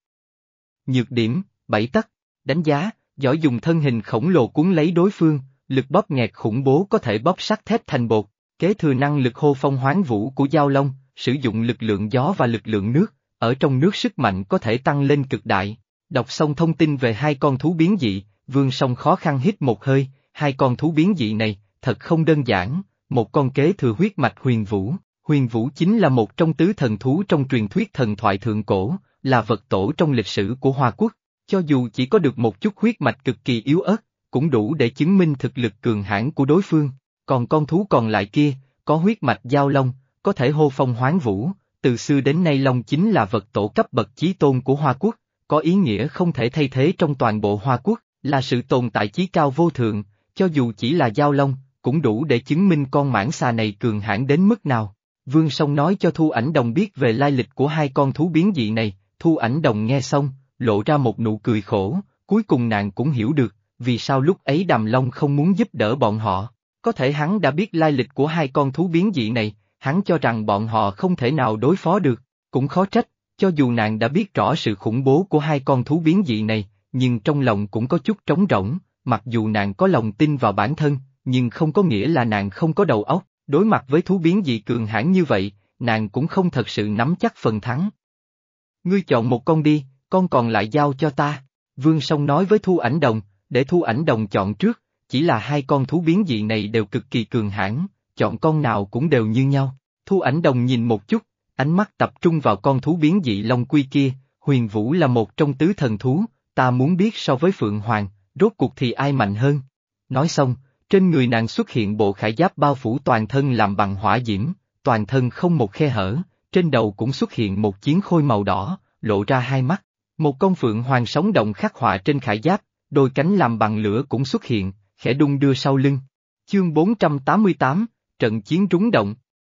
Nhược điểm, bảy tấc, đánh giá, giỏi dùng thân hình khổng lồ cuốn lấy đối phương, lực bóp nghẹt khủng bố có thể bóp sắt thép thành bột, kế thừa năng lực hô phong hoán vũ của Dao Long, sử dụng lực lượng gió và lực lượng nước, ở trong nước sức mạnh có thể tăng lên cực đại. Đọc xong thông tin về hai con thú biến dị, Vương Sông khó khăn hít một hơi, hai con thú biến dị này, thật không đơn giản, một con kế thừa huyết mạch huyền vũ, huyền vũ chính là một trong tứ thần thú trong truyền thuyết thần thoại thượng cổ, là vật tổ trong lịch sử của Hoa Quốc, cho dù chỉ có được một chút huyết mạch cực kỳ yếu ớt, cũng đủ để chứng minh thực lực cường hãn của đối phương, còn con thú còn lại kia, có huyết mạch Dao Long, có thể hô phong hoán vũ, từ xưa đến nay Long chính là vật tổ cấp bậc chí tôn của Hoa Quốc, có ý nghĩa không thể thay thế trong toàn bộ Hoa Quốc, là sự tồn tại chí cao vô thượng, cho dù chỉ là Dao Long, cũng đủ để chứng minh con mãng xà này cường hãn đến mức nào. Vương Sông nói cho Thu Ảnh Đồng biết về lai lịch của hai con thú biến dị này, Thu Ảnh Đồng nghe xong, lộ ra một nụ cười khổ, cuối cùng nàng cũng hiểu được, vì sao lúc ấy Đàm Long không muốn giúp đỡ bọn họ. Có thể hắn đã biết lai lịch của hai con thú biến dị này, hắn cho rằng bọn họ không thể nào đối phó được, cũng khó trách, cho dù nàng đã biết rõ sự khủng bố của hai con thú biến dị này, nhưng trong lòng cũng có chút trống rỗng, mặc dù nàng có lòng tin vào bản thân, nhưng không có nghĩa là nàng không có đầu óc, đối mặt với thú biến dị cường hãn như vậy, nàng cũng không thật sự nắm chắc phần thắng. Ngươi chọn một con đi, con còn lại giao cho ta, Vương Sông nói với Thu Ảnh Đồng, để Thu Ảnh Đồng chọn trước, chỉ là hai con thú biến dị này đều cực kỳ cường hãn, chọn con nào cũng đều như nhau. Thu Ảnh Đồng nhìn một chút, ánh mắt tập trung vào con thú biến dị Long Quy kia, huyền vũ là một trong tứ thần thú, ta muốn biết so với Phượng Hoàng, rốt cuộc thì ai mạnh hơn. Nói xong, trên người nàng xuất hiện bộ khải giáp bao phủ toàn thân làm bằng hỏa diễm, toàn thân không một khe hở, trên đầu cũng xuất hiện một chiến khôi màu đỏ, lộ ra hai mắt. Một con Phượng Hoàng sống động khắc họa trên khải giáp, đôi cánh làm bằng lửa cũng xuất hiện, khẽ đung đưa sau lưng. Chương bốn trăm tám mươi tám, trận chiến rúng động.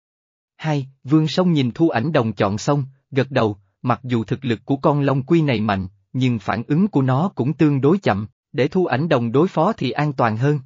Hai, Vương Sông nhìn Thu Ảnh Đồng chọn xong, gật đầu, mặc dù thực lực của con Long Quy này mạnh, nhưng phản ứng của nó cũng tương đối chậm, để Thu Ảnh Đồng đối phó thì an toàn hơn.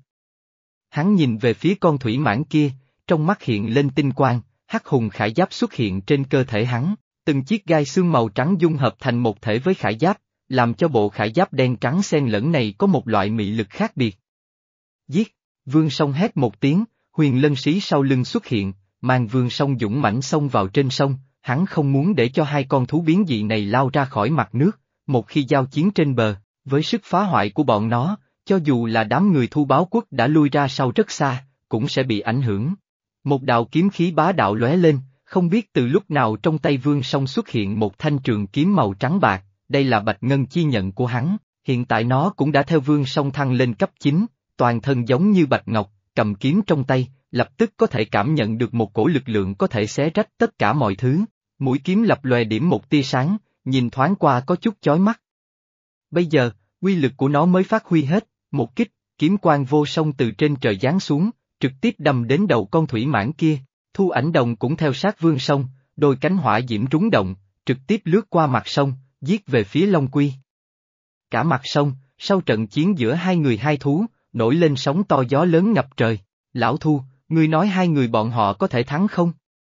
Hắn nhìn về phía con thủy mãng kia, trong mắt hiện lên tinh quang, hắc hùng khải giáp xuất hiện trên cơ thể hắn, từng chiếc gai xương màu trắng dung hợp thành một thể với khải giáp, làm cho bộ khải giáp đen trắng xen lẫn này có một loại mị lực khác biệt. Giết! Vương Sông hét một tiếng, Huyền Lân Sĩ sau lưng xuất hiện, mang Vương Sông dũng mãnh xông vào trên sông, hắn không muốn để cho hai con thú biến dị này lao ra khỏi mặt nước, một khi giao chiến trên bờ, với sức phá hoại của bọn nó, cho dù là đám người Thu Báo Quốc đã lui ra sau rất xa, cũng sẽ bị ảnh hưởng. Một đạo kiếm khí bá đạo lóe lên, không biết từ lúc nào trong tay Vương Sông xuất hiện một thanh trường kiếm màu trắng bạc, đây là Bạch Ngân chi nhận của hắn, hiện tại nó cũng đã theo Vương Sông thăng lên cấp chín, toàn thân giống như bạch ngọc, cầm kiếm trong tay, lập tức có thể cảm nhận được một cổ lực lượng có thể xé rách tất cả mọi thứ, mũi kiếm lập lòe điểm một tia sáng, nhìn thoáng qua có chút chói mắt. Bây giờ, uy lực của nó mới phát huy hết, một kích, kiếm quang vô song từ trên trời giáng xuống, trực tiếp đâm đến đầu con thủy mãng kia, Thu Ảnh Đồng cũng theo sát Vương Sông, đôi cánh hỏa diễm rúng động, trực tiếp lướt qua mặt sông, giết về phía Long Quy. Cả mặt sông, sau trận chiến giữa hai người hai thú, nổi lên sóng to gió lớn ngập trời. Lão Thu, ngươi nói hai người bọn họ có thể thắng không?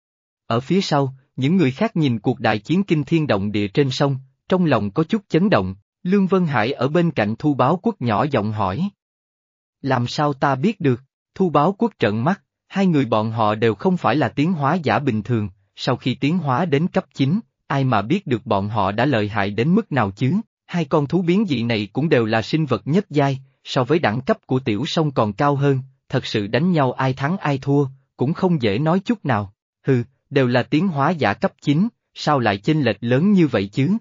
Ở phía sau, những người khác nhìn cuộc đại chiến kinh thiên động địa trên sông, trong lòng có chút chấn động, Lương Vân Hải ở bên cạnh Thu Báo Quốc nhỏ giọng hỏi. Làm sao ta biết được? Thu Báo Quốc trợn mắt, hai người bọn họ đều không phải là tiến hóa giả bình thường, sau khi tiến hóa đến cấp chín, ai mà biết được bọn họ đã lợi hại đến mức nào chứ? Hai con thú biến dị này cũng đều là sinh vật nhất giai, so với đẳng cấp của tiểu sông còn cao hơn, thật sự đánh nhau ai thắng ai thua, cũng không dễ nói chút nào. Hừ, đều là tiến hóa giả cấp chín, sao lại chênh lệch lớn như vậy chứ?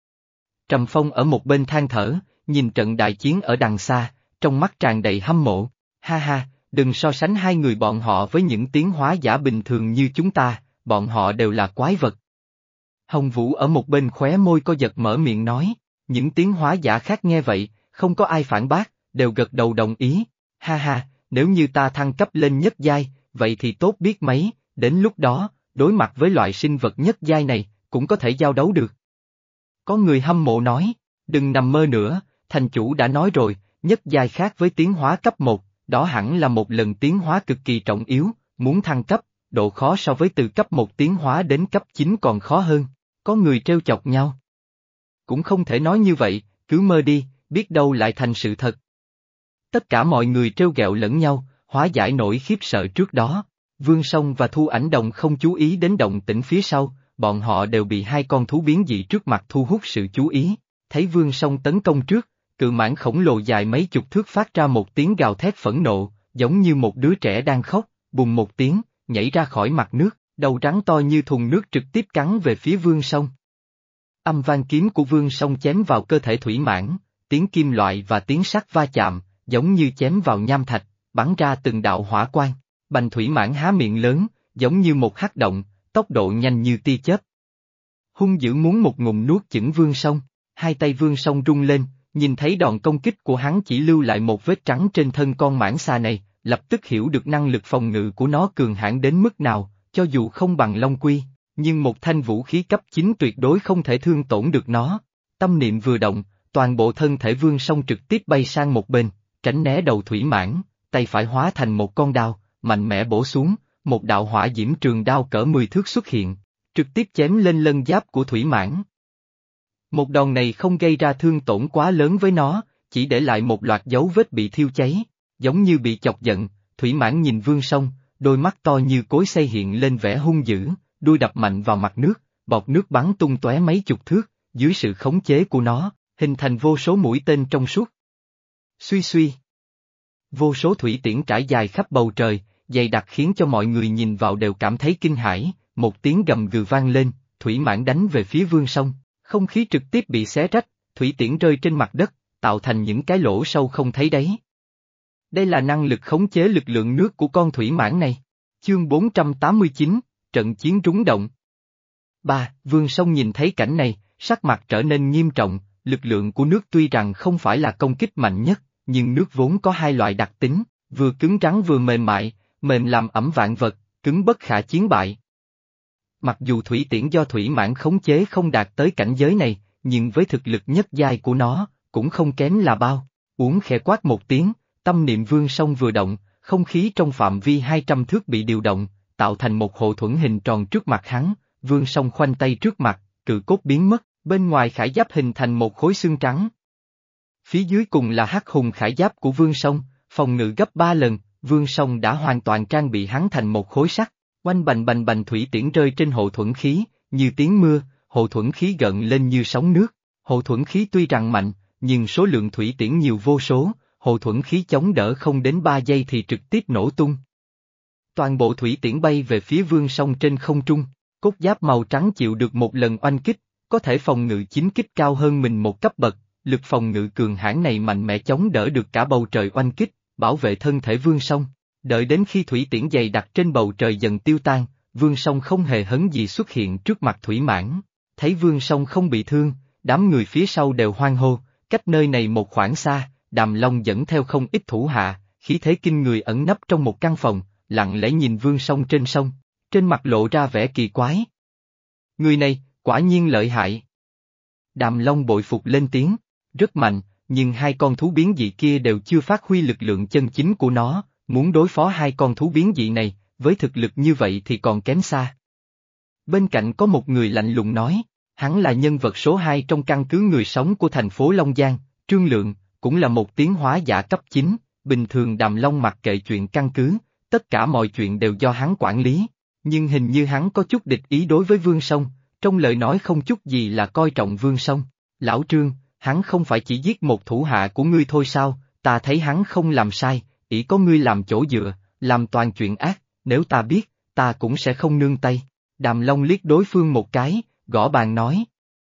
Trầm Phong ở một bên than thở, nhìn trận đại chiến ở đằng xa, trong mắt tràn đầy hâm mộ. Ha ha, đừng so sánh hai người bọn họ với những tiến hóa giả bình thường như chúng ta, bọn họ đều là quái vật. Hồng Vũ ở một bên khóe môi co giật mở miệng nói, những tiến hóa giả khác nghe vậy, không có ai phản bác, đều gật đầu đồng ý. Ha ha, nếu như ta thăng cấp lên nhất giai, vậy thì tốt biết mấy, đến lúc đó, đối mặt với loại sinh vật nhất giai này, cũng có thể giao đấu được. Có người hâm mộ nói, đừng nằm mơ nữa, thành chủ đã nói rồi, nhất giai khác với tiến hóa cấp một, đó hẳn là một lần tiến hóa cực kỳ trọng yếu, muốn thăng cấp, độ khó so với từ cấp một tiến hóa đến cấp chín còn khó hơn, có người trêu chọc nhau. Cũng không thể nói như vậy, cứ mơ đi, biết đâu lại thành sự thật. Tất cả mọi người trêu ghẹo lẫn nhau, hóa giải nỗi khiếp sợ trước đó. Vương Sông và Thu Ảnh Đồng không chú ý đến động tĩnh phía sau, bọn họ đều bị hai con thú biến dị trước mặt thu hút sự chú ý. Thấy Vương Sông tấn công trước, cự mãng khổng lồ dài mấy chục thước phát ra một tiếng gào thét phẫn nộ, giống như một đứa trẻ đang khóc, bùng một tiếng, nhảy ra khỏi mặt nước, đầu rắn to như thùng nước trực tiếp cắn về phía Vương Sông. Âm vang kiếm của Vương Sông chém vào cơ thể thủy mãng, tiếng kim loại và tiếng sắt va chạm, giống như chém vào nham thạch, bắn ra từng đạo hỏa quang. Bành thủy mãng há miệng lớn, giống như một hắc động, tốc độ nhanh như tia chớp. Hung dữ muốn một ngụm nuốt chửng Vương Sông, hai tay Vương Sông rung lên, nhìn thấy đòn công kích của hắn chỉ lưu lại một vết trắng trên thân con mãng xà này, lập tức hiểu được năng lực phòng ngự của nó cường hãn đến mức nào, cho dù không bằng Long Quy, nhưng một thanh vũ khí cấp chín tuyệt đối không thể thương tổn được nó. Tâm niệm vừa động, toàn bộ thân thể Vương Sông trực tiếp bay sang một bên, tránh né đầu thủy mãng, tay phải hóa thành một con đao, mạnh mẽ bổ xuống, một đạo hỏa diễm trường đao cỡ mười thước xuất hiện, trực tiếp chém lên lân giáp của thủy mãng. Một đòn này không gây ra thương tổn quá lớn với nó, chỉ để lại một loạt dấu vết bị thiêu cháy, giống như bị chọc giận, thủy mãng nhìn Vương Sông, đôi mắt to như cối xay hiện lên vẻ hung dữ, đuôi đập mạnh vào mặt nước, bọt nước bắn tung tóe mấy chục thước, dưới sự khống chế của nó, hình thành vô số mũi tên trong suốt. Suy suy. Vô số thủy tiễn trải dài khắp bầu trời, dày đặc khiến cho mọi người nhìn vào đều cảm thấy kinh hãi, một tiếng gầm gừ vang lên, thủy mãng đánh về phía Vương Sông, không khí trực tiếp bị xé rách, thủy tiễn rơi trên mặt đất, tạo thành những cái lỗ sâu không thấy đáy. Đây là năng lực khống chế lực lượng nước của con thủy mãng này. Chương bốn trăm tám mươi chín, trận chiến rúng động. ba. Vương Sông nhìn thấy cảnh này, sắc mặt trở nên nghiêm trọng, lực lượng của nước tuy rằng không phải là công kích mạnh nhất, nhưng nước vốn có hai loại đặc tính, vừa cứng rắn vừa mềm mại, mềm làm ẩm vạn vật, cứng bất khả chiến bại. Mặc dù thủy tiễn do thủy mãng khống chế không đạt tới cảnh giới này, nhưng với thực lực nhất giai của nó, cũng không kém là bao. Uống khẽ quát một tiếng, tâm niệm Vương Sông vừa động, không khí trong phạm vi hai trăm thước bị điều động, tạo thành một hộ thuẫn hình tròn trước mặt hắn, Vương Sông khoanh tay trước mặt, cự cốt biến mất, bên ngoài khải giáp hình thành một khối xương trắng. Phía dưới cùng là hắc hùng khải giáp của Vương Sông, phòng ngự gấp ba lần, Vương Song đã hoàn toàn trang bị hắn thành một khối sắt, oanh bành bành bành thủy tiễn rơi trên hộ thuẫn khí, như tiếng mưa, hộ thuẫn khí gợn lên như sóng nước. Hộ thuẫn khí tuy rằng mạnh, nhưng số lượng thủy tiễn nhiều vô số, hộ thuẫn khí chống đỡ không đến ba giây thì trực tiếp nổ tung. Toàn bộ thủy tiễn bay về phía Vương Song trên không trung, cốt giáp màu trắng chịu được một lần oanh kích, có thể phòng ngự chính kích cao hơn mình một cấp bậc, lực phòng ngự cường hãn này mạnh mẽ chống đỡ được cả bầu trời oanh kích, bảo vệ thân thể Vương Song. Đợi đến khi thủy tiễn dày đặc trên bầu trời dần tiêu tan, Vương Song không hề hấn gì xuất hiện trước mặt Thủy Mãn. Thấy Vương Song không bị thương, đám người phía sau đều hoan hô, cách nơi này một khoảng xa, Đàm Long dẫn theo không ít thủ hạ, khí thế kinh người ẩn nấp trong một căn phòng, lặng lẽ nhìn Vương Song trên sông, trên mặt lộ ra vẻ kỳ quái. Người này, quả nhiên lợi hại. Đàm Long bội phục lên tiếng, rất mạnh, nhưng hai con thú biến dị kia đều chưa phát huy lực lượng chân chính của nó, muốn đối phó hai con thú biến dị này, với thực lực như vậy thì còn kém xa. Bên cạnh có một người lạnh lùng nói, hắn là nhân vật số hai trong căn cứ người sống của thành phố Long Giang, Trương Lượng, cũng là một tiến hóa giả cấp chín, bình thường Đàm Long mặc kệ chuyện căn cứ, tất cả mọi chuyện đều do hắn quản lý, nhưng hình như hắn có chút địch ý đối với Vương Song, trong lời nói không chút gì là coi trọng Vương Song. Lão Trương, hắn không phải chỉ giết một thủ hạ của ngươi thôi sao, ta thấy hắn không làm sai, ỷ có ngươi làm chỗ dựa, làm toàn chuyện ác, nếu ta biết, ta cũng sẽ không nương tay. Đàm Long liếc đối phương một cái, gõ bàn nói.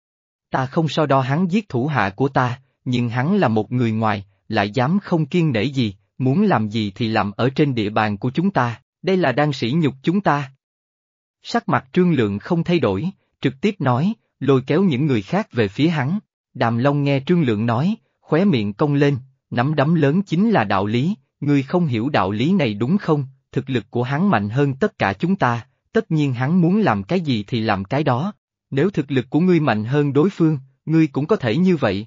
Ta không so đo hắn giết thủ hạ của ta, nhưng hắn là một người ngoài, lại dám không kiêng nể gì, muốn làm gì thì làm ở trên địa bàn của chúng ta, đây là đang sỉ nhục chúng ta. Sắc mặt Trương Lượng không thay đổi, trực tiếp nói, lôi kéo những người khác về phía hắn. Đàm Long nghe Trương Lượng nói, khóe miệng cong lên, nắm đấm lớn chính là đạo lý, ngươi không hiểu đạo lý này đúng không, thực lực của hắn mạnh hơn tất cả chúng ta, tất nhiên hắn muốn làm cái gì thì làm cái đó, nếu thực lực của ngươi mạnh hơn đối phương, ngươi cũng có thể như vậy.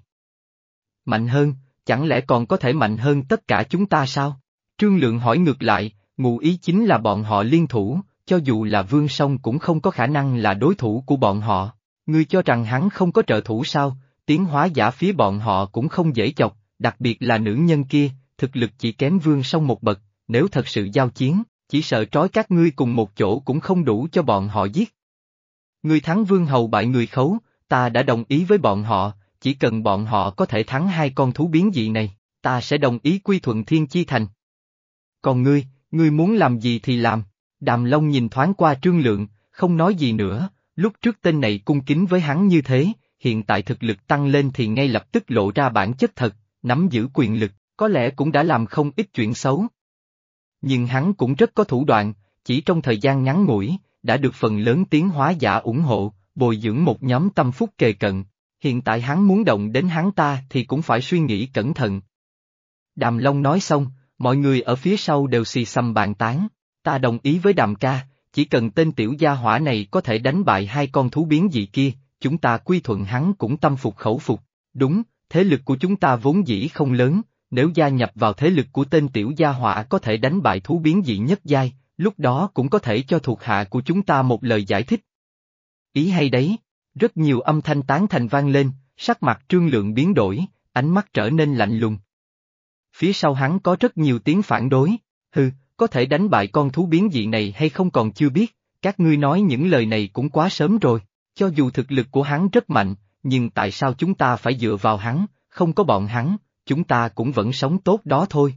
Mạnh hơn, chẳng lẽ còn có thể mạnh hơn tất cả chúng ta sao? Trương Lượng hỏi ngược lại, ngụ ý chính là bọn họ liên thủ, cho dù là Vương Song cũng không có khả năng là đối thủ của bọn họ. Ngươi cho rằng hắn không có trợ thủ sao, tiến hóa giả phía bọn họ cũng không dễ chọc, đặc biệt là nữ nhân kia, thực lực chỉ kém Vương Song một bậc, nếu thật sự giao chiến, chỉ sợ trói các ngươi cùng một chỗ cũng không đủ cho bọn họ giết. Ngươi thắng Vương Hầu bại người Khấu, ta đã đồng ý với bọn họ, chỉ cần bọn họ có thể thắng hai con thú biến dị này, ta sẽ đồng ý quy thuận Thiên Chi Thành. Còn ngươi, ngươi muốn làm gì thì làm. Đàm Long nhìn thoáng qua Trương Lượng, không nói gì nữa, lúc trước tên này cung kính với hắn như thế, hiện tại thực lực tăng lên thì ngay lập tức lộ ra bản chất thật, nắm giữ quyền lực, có lẽ cũng đã làm không ít chuyện xấu. Nhưng hắn cũng rất có thủ đoạn, chỉ trong thời gian ngắn ngủi, đã được phần lớn tiến hóa giả ủng hộ, bồi dưỡng một nhóm tâm phúc kề cận, hiện tại hắn muốn động đến hắn ta thì cũng phải suy nghĩ cẩn thận. Đàm Long nói xong, mọi người ở phía sau đều xì xầm bàn tán, ta đồng ý với Đàm ca, chỉ cần tên tiểu gia hỏa này có thể đánh bại hai con thú biến dị kia, chúng ta quy thuận hắn cũng tâm phục khẩu phục, đúng, thế lực của chúng ta vốn dĩ không lớn, nếu gia nhập vào thế lực của tên tiểu gia hỏa có thể đánh bại thú biến dị nhất giai, lúc đó cũng có thể cho thuộc hạ của chúng ta một lời giải thích. Ý hay đấy, rất nhiều âm thanh tán thành vang lên, sắc mặt Trương Lượng biến đổi, ánh mắt trở nên lạnh lùng. Phía sau hắn có rất nhiều tiếng phản đối, hừ, có thể đánh bại con thú biến dị này hay không còn chưa biết, các ngươi nói những lời này cũng quá sớm rồi, cho dù thực lực của hắn rất mạnh, nhưng tại sao chúng ta phải dựa vào hắn, không có bọn hắn, chúng ta cũng vẫn sống tốt đó thôi.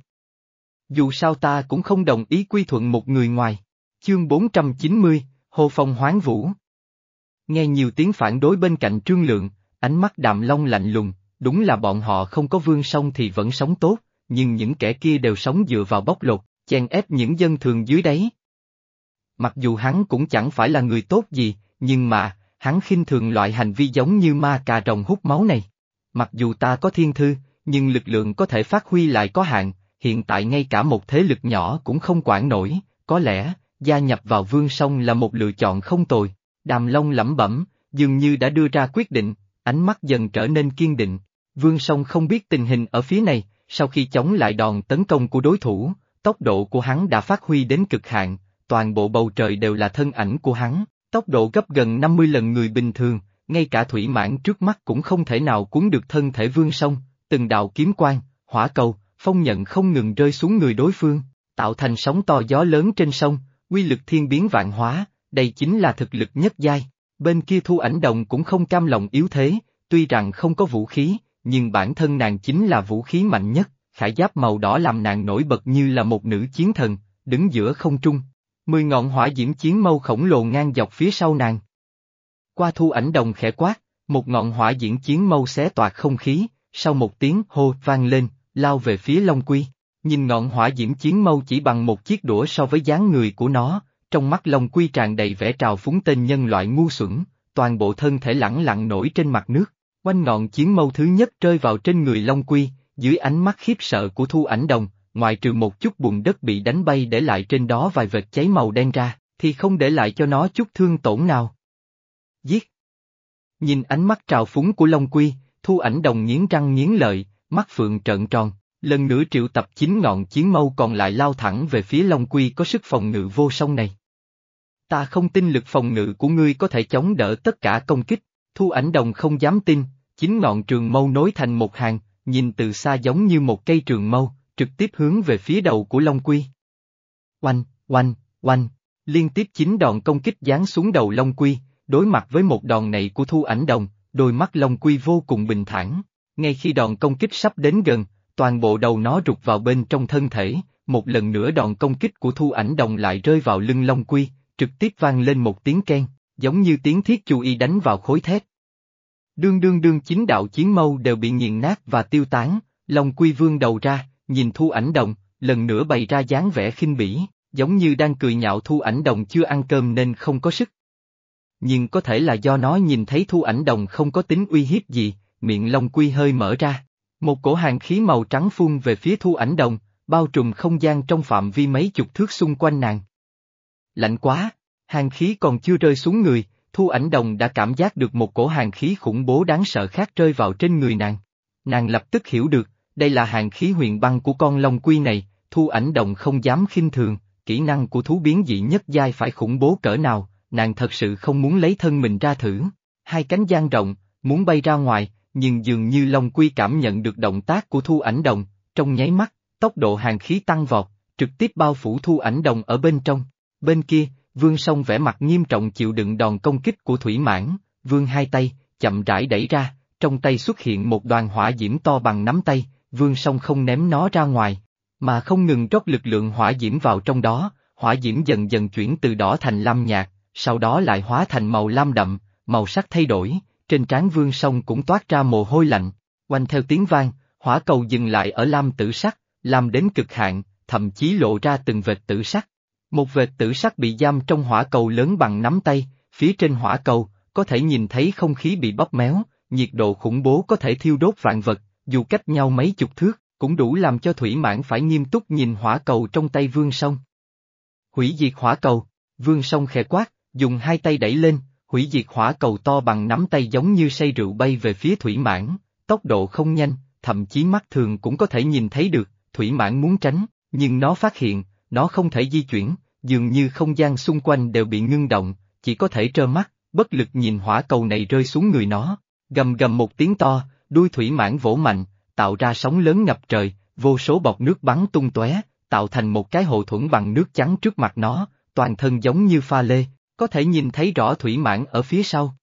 Dù sao ta cũng không đồng ý quy thuận một người ngoài. Chương bốn trăm chín mươi, Hồ Phong Hoán Vũ. Nghe nhiều tiếng phản đối bên cạnh Trương Lượng, ánh mắt Đàm Long lạnh lùng, đúng là bọn họ không có Vương Song thì vẫn sống tốt, nhưng những kẻ kia đều sống dựa vào bóc lột, chèn ép những dân thường dưới đáy. Mặc dù hắn cũng chẳng phải là người tốt gì, nhưng mà, hắn khinh thường loại hành vi giống như ma cà rồng hút máu này. Mặc dù ta có thiên thư, nhưng lực lượng có thể phát huy lại có hạn, hiện tại ngay cả một thế lực nhỏ cũng không quản nổi, có lẽ, gia nhập vào Vương Song là một lựa chọn không tồi. Đàm Long lẩm bẩm, dường như đã đưa ra quyết định, ánh mắt dần trở nên kiên định. Vương Song không biết tình hình ở phía này, sau khi chống lại đòn tấn công của đối thủ, tốc độ của hắn đã phát huy đến cực hạn, toàn bộ bầu trời đều là thân ảnh của hắn, tốc độ gấp gần năm mươi lần người bình thường, ngay cả Thủy Mãn trước mắt cũng không thể nào cuốn được thân thể Vương Song, từng đạo kiếm quang, hỏa cầu, phong nhận không ngừng rơi xuống người đối phương, tạo thành sóng to gió lớn trên sông, uy lực thiên biến vạn hóa, đây chính là thực lực nhất giai. Bên kia Thu Ảnh Đồng cũng không cam lòng yếu thế, tuy rằng không có vũ khí, nhưng bản thân nàng chính là vũ khí mạnh nhất, khải giáp màu đỏ làm nàng nổi bật như là một nữ chiến thần, đứng giữa không trung. Mười ngọn hỏa diễm chiến mâu khổng lồ ngang dọc phía sau nàng. Qua Thu Ảnh Đồng khẽ quát, một ngọn hỏa diễm chiến mâu xé toạc không khí, sau một tiếng hô vang lên, lao về phía Long Quy. Nhìn ngọn hỏa diễm chiến mâu chỉ bằng một chiếc đũa so với dáng người của nó, trong mắt Long Quy tràn đầy vẻ trào phúng tên nhân loại ngu xuẩn, toàn bộ thân thể lẳng lặng nổi trên mặt nước. Quanh ngọn chiến mâu thứ nhất rơi vào trên người Long Quy, dưới ánh mắt khiếp sợ của Thu Ảnh Đồng, ngoại trừ một chút bùn đất bị đánh bay để lại trên đó vài vệt cháy màu đen ra, thì không để lại cho nó chút thương tổn nào. Giết! Nhìn ánh mắt trào phúng của Long Quy, Thu Ảnh Đồng nghiến răng nghiến lợi, mắt phượng trợn tròn, lần nữa triệu tập chín ngọn chiến mâu còn lại lao thẳng về phía Long Quy có sức phòng ngự vô song này. Ta không tin lực phòng ngự của ngươi có thể chống đỡ tất cả công kích. Thu Ảnh Đồng không dám tin, chín ngọn trường mâu nối thành một hàng, nhìn từ xa giống như một cây trường mâu, trực tiếp hướng về phía đầu của Long Quy. Oanh, oanh, oanh, liên tiếp chín đòn công kích giáng xuống đầu Long Quy, đối mặt với một đòn này của Thu Ảnh Đồng, đôi mắt Long Quy vô cùng bình thản. Ngay khi đòn công kích sắp đến gần, toàn bộ đầu nó rụt vào bên trong thân thể, một lần nữa đòn công kích của Thu Ảnh Đồng lại rơi vào lưng Long Quy, trực tiếp vang lên một tiếng keng, giống như tiếng thiết chu y đánh vào khối thép. Đương đương đương chín đạo chiến mâu đều bị nghiền nát và tiêu tán, Long Quy vươn đầu ra, nhìn Thu Ảnh Đồng, lần nữa bày ra dáng vẻ khinh bỉ, giống như đang cười nhạo Thu Ảnh Đồng chưa ăn cơm nên không có sức. Nhưng có thể là do nó nhìn thấy Thu Ảnh Đồng không có tính uy hiếp gì, miệng Long Quy hơi mở ra. Một cổ hàn khí màu trắng phun về phía Thu Ảnh Đồng, bao trùm không gian trong phạm vi mấy chục thước xung quanh nàng. Lạnh quá, hàn khí còn chưa rơi xuống người, Thu Ảnh Đồng đã cảm giác được một cổ hàn khí khủng bố đáng sợ khác rơi vào trên người nàng. Nàng lập tức hiểu được, đây là hàn khí huyền băng của con Long Quy này, Thu Ảnh Đồng không dám khinh thường, kỹ năng của thú biến dị nhất giai phải khủng bố cỡ nào, nàng thật sự không muốn lấy thân mình ra thử. Hai cánh dang rộng, muốn bay ra ngoài, nhưng dường như Long Quy cảm nhận được động tác của Thu Ảnh Đồng, trong nháy mắt, tốc độ hàn khí tăng vọt, trực tiếp bao phủ Thu Ảnh Đồng ở bên trong. Bên kia, Vương Song vẻ mặt nghiêm trọng chịu đựng đòn công kích của Thủy Mãn, Vương hai tay, chậm rãi đẩy ra, trong tay xuất hiện một đoàn hỏa diễm to bằng nắm tay, Vương Song không ném nó ra ngoài, mà không ngừng rót lực lượng hỏa diễm vào trong đó, hỏa diễm dần dần chuyển từ đỏ thành lam nhạt, sau đó lại hóa thành màu lam đậm, màu sắc thay đổi, trên trán Vương Song cũng toát ra mồ hôi lạnh, oanh theo tiếng vang, hỏa cầu dừng lại ở lam tử sắc, lam đến cực hạn, thậm chí lộ ra từng vệt tử sắc. Một vệt tử sắc bị giam trong hỏa cầu lớn bằng nắm tay, phía trên hỏa cầu, có thể nhìn thấy không khí bị bóp méo, nhiệt độ khủng bố có thể thiêu đốt vạn vật, dù cách nhau mấy chục thước, cũng đủ làm cho Thủy Mãn phải nghiêm túc nhìn hỏa cầu trong tay Vương Song. Hủy diệt hỏa cầu, Vương Song khẽ quát, dùng hai tay đẩy lên, hủy diệt hỏa cầu to bằng nắm tay giống như say rượu bay về phía Thủy Mãn, tốc độ không nhanh, thậm chí mắt thường cũng có thể nhìn thấy được, Thủy Mãn muốn tránh, nhưng nó phát hiện, nó không thể di chuyển, dường như không gian xung quanh đều bị ngưng động, chỉ có thể trơ mắt, bất lực nhìn hỏa cầu này rơi xuống người nó. Gầm gầm một tiếng to, đuôi Thủy Mãn vỗ mạnh, tạo ra sóng lớn ngập trời, vô số bọt nước bắn tung tóe, tạo thành một cái hộ thuẫn bằng nước trắng trước mặt nó, toàn thân giống như pha lê, có thể nhìn thấy rõ Thủy Mãn ở phía sau.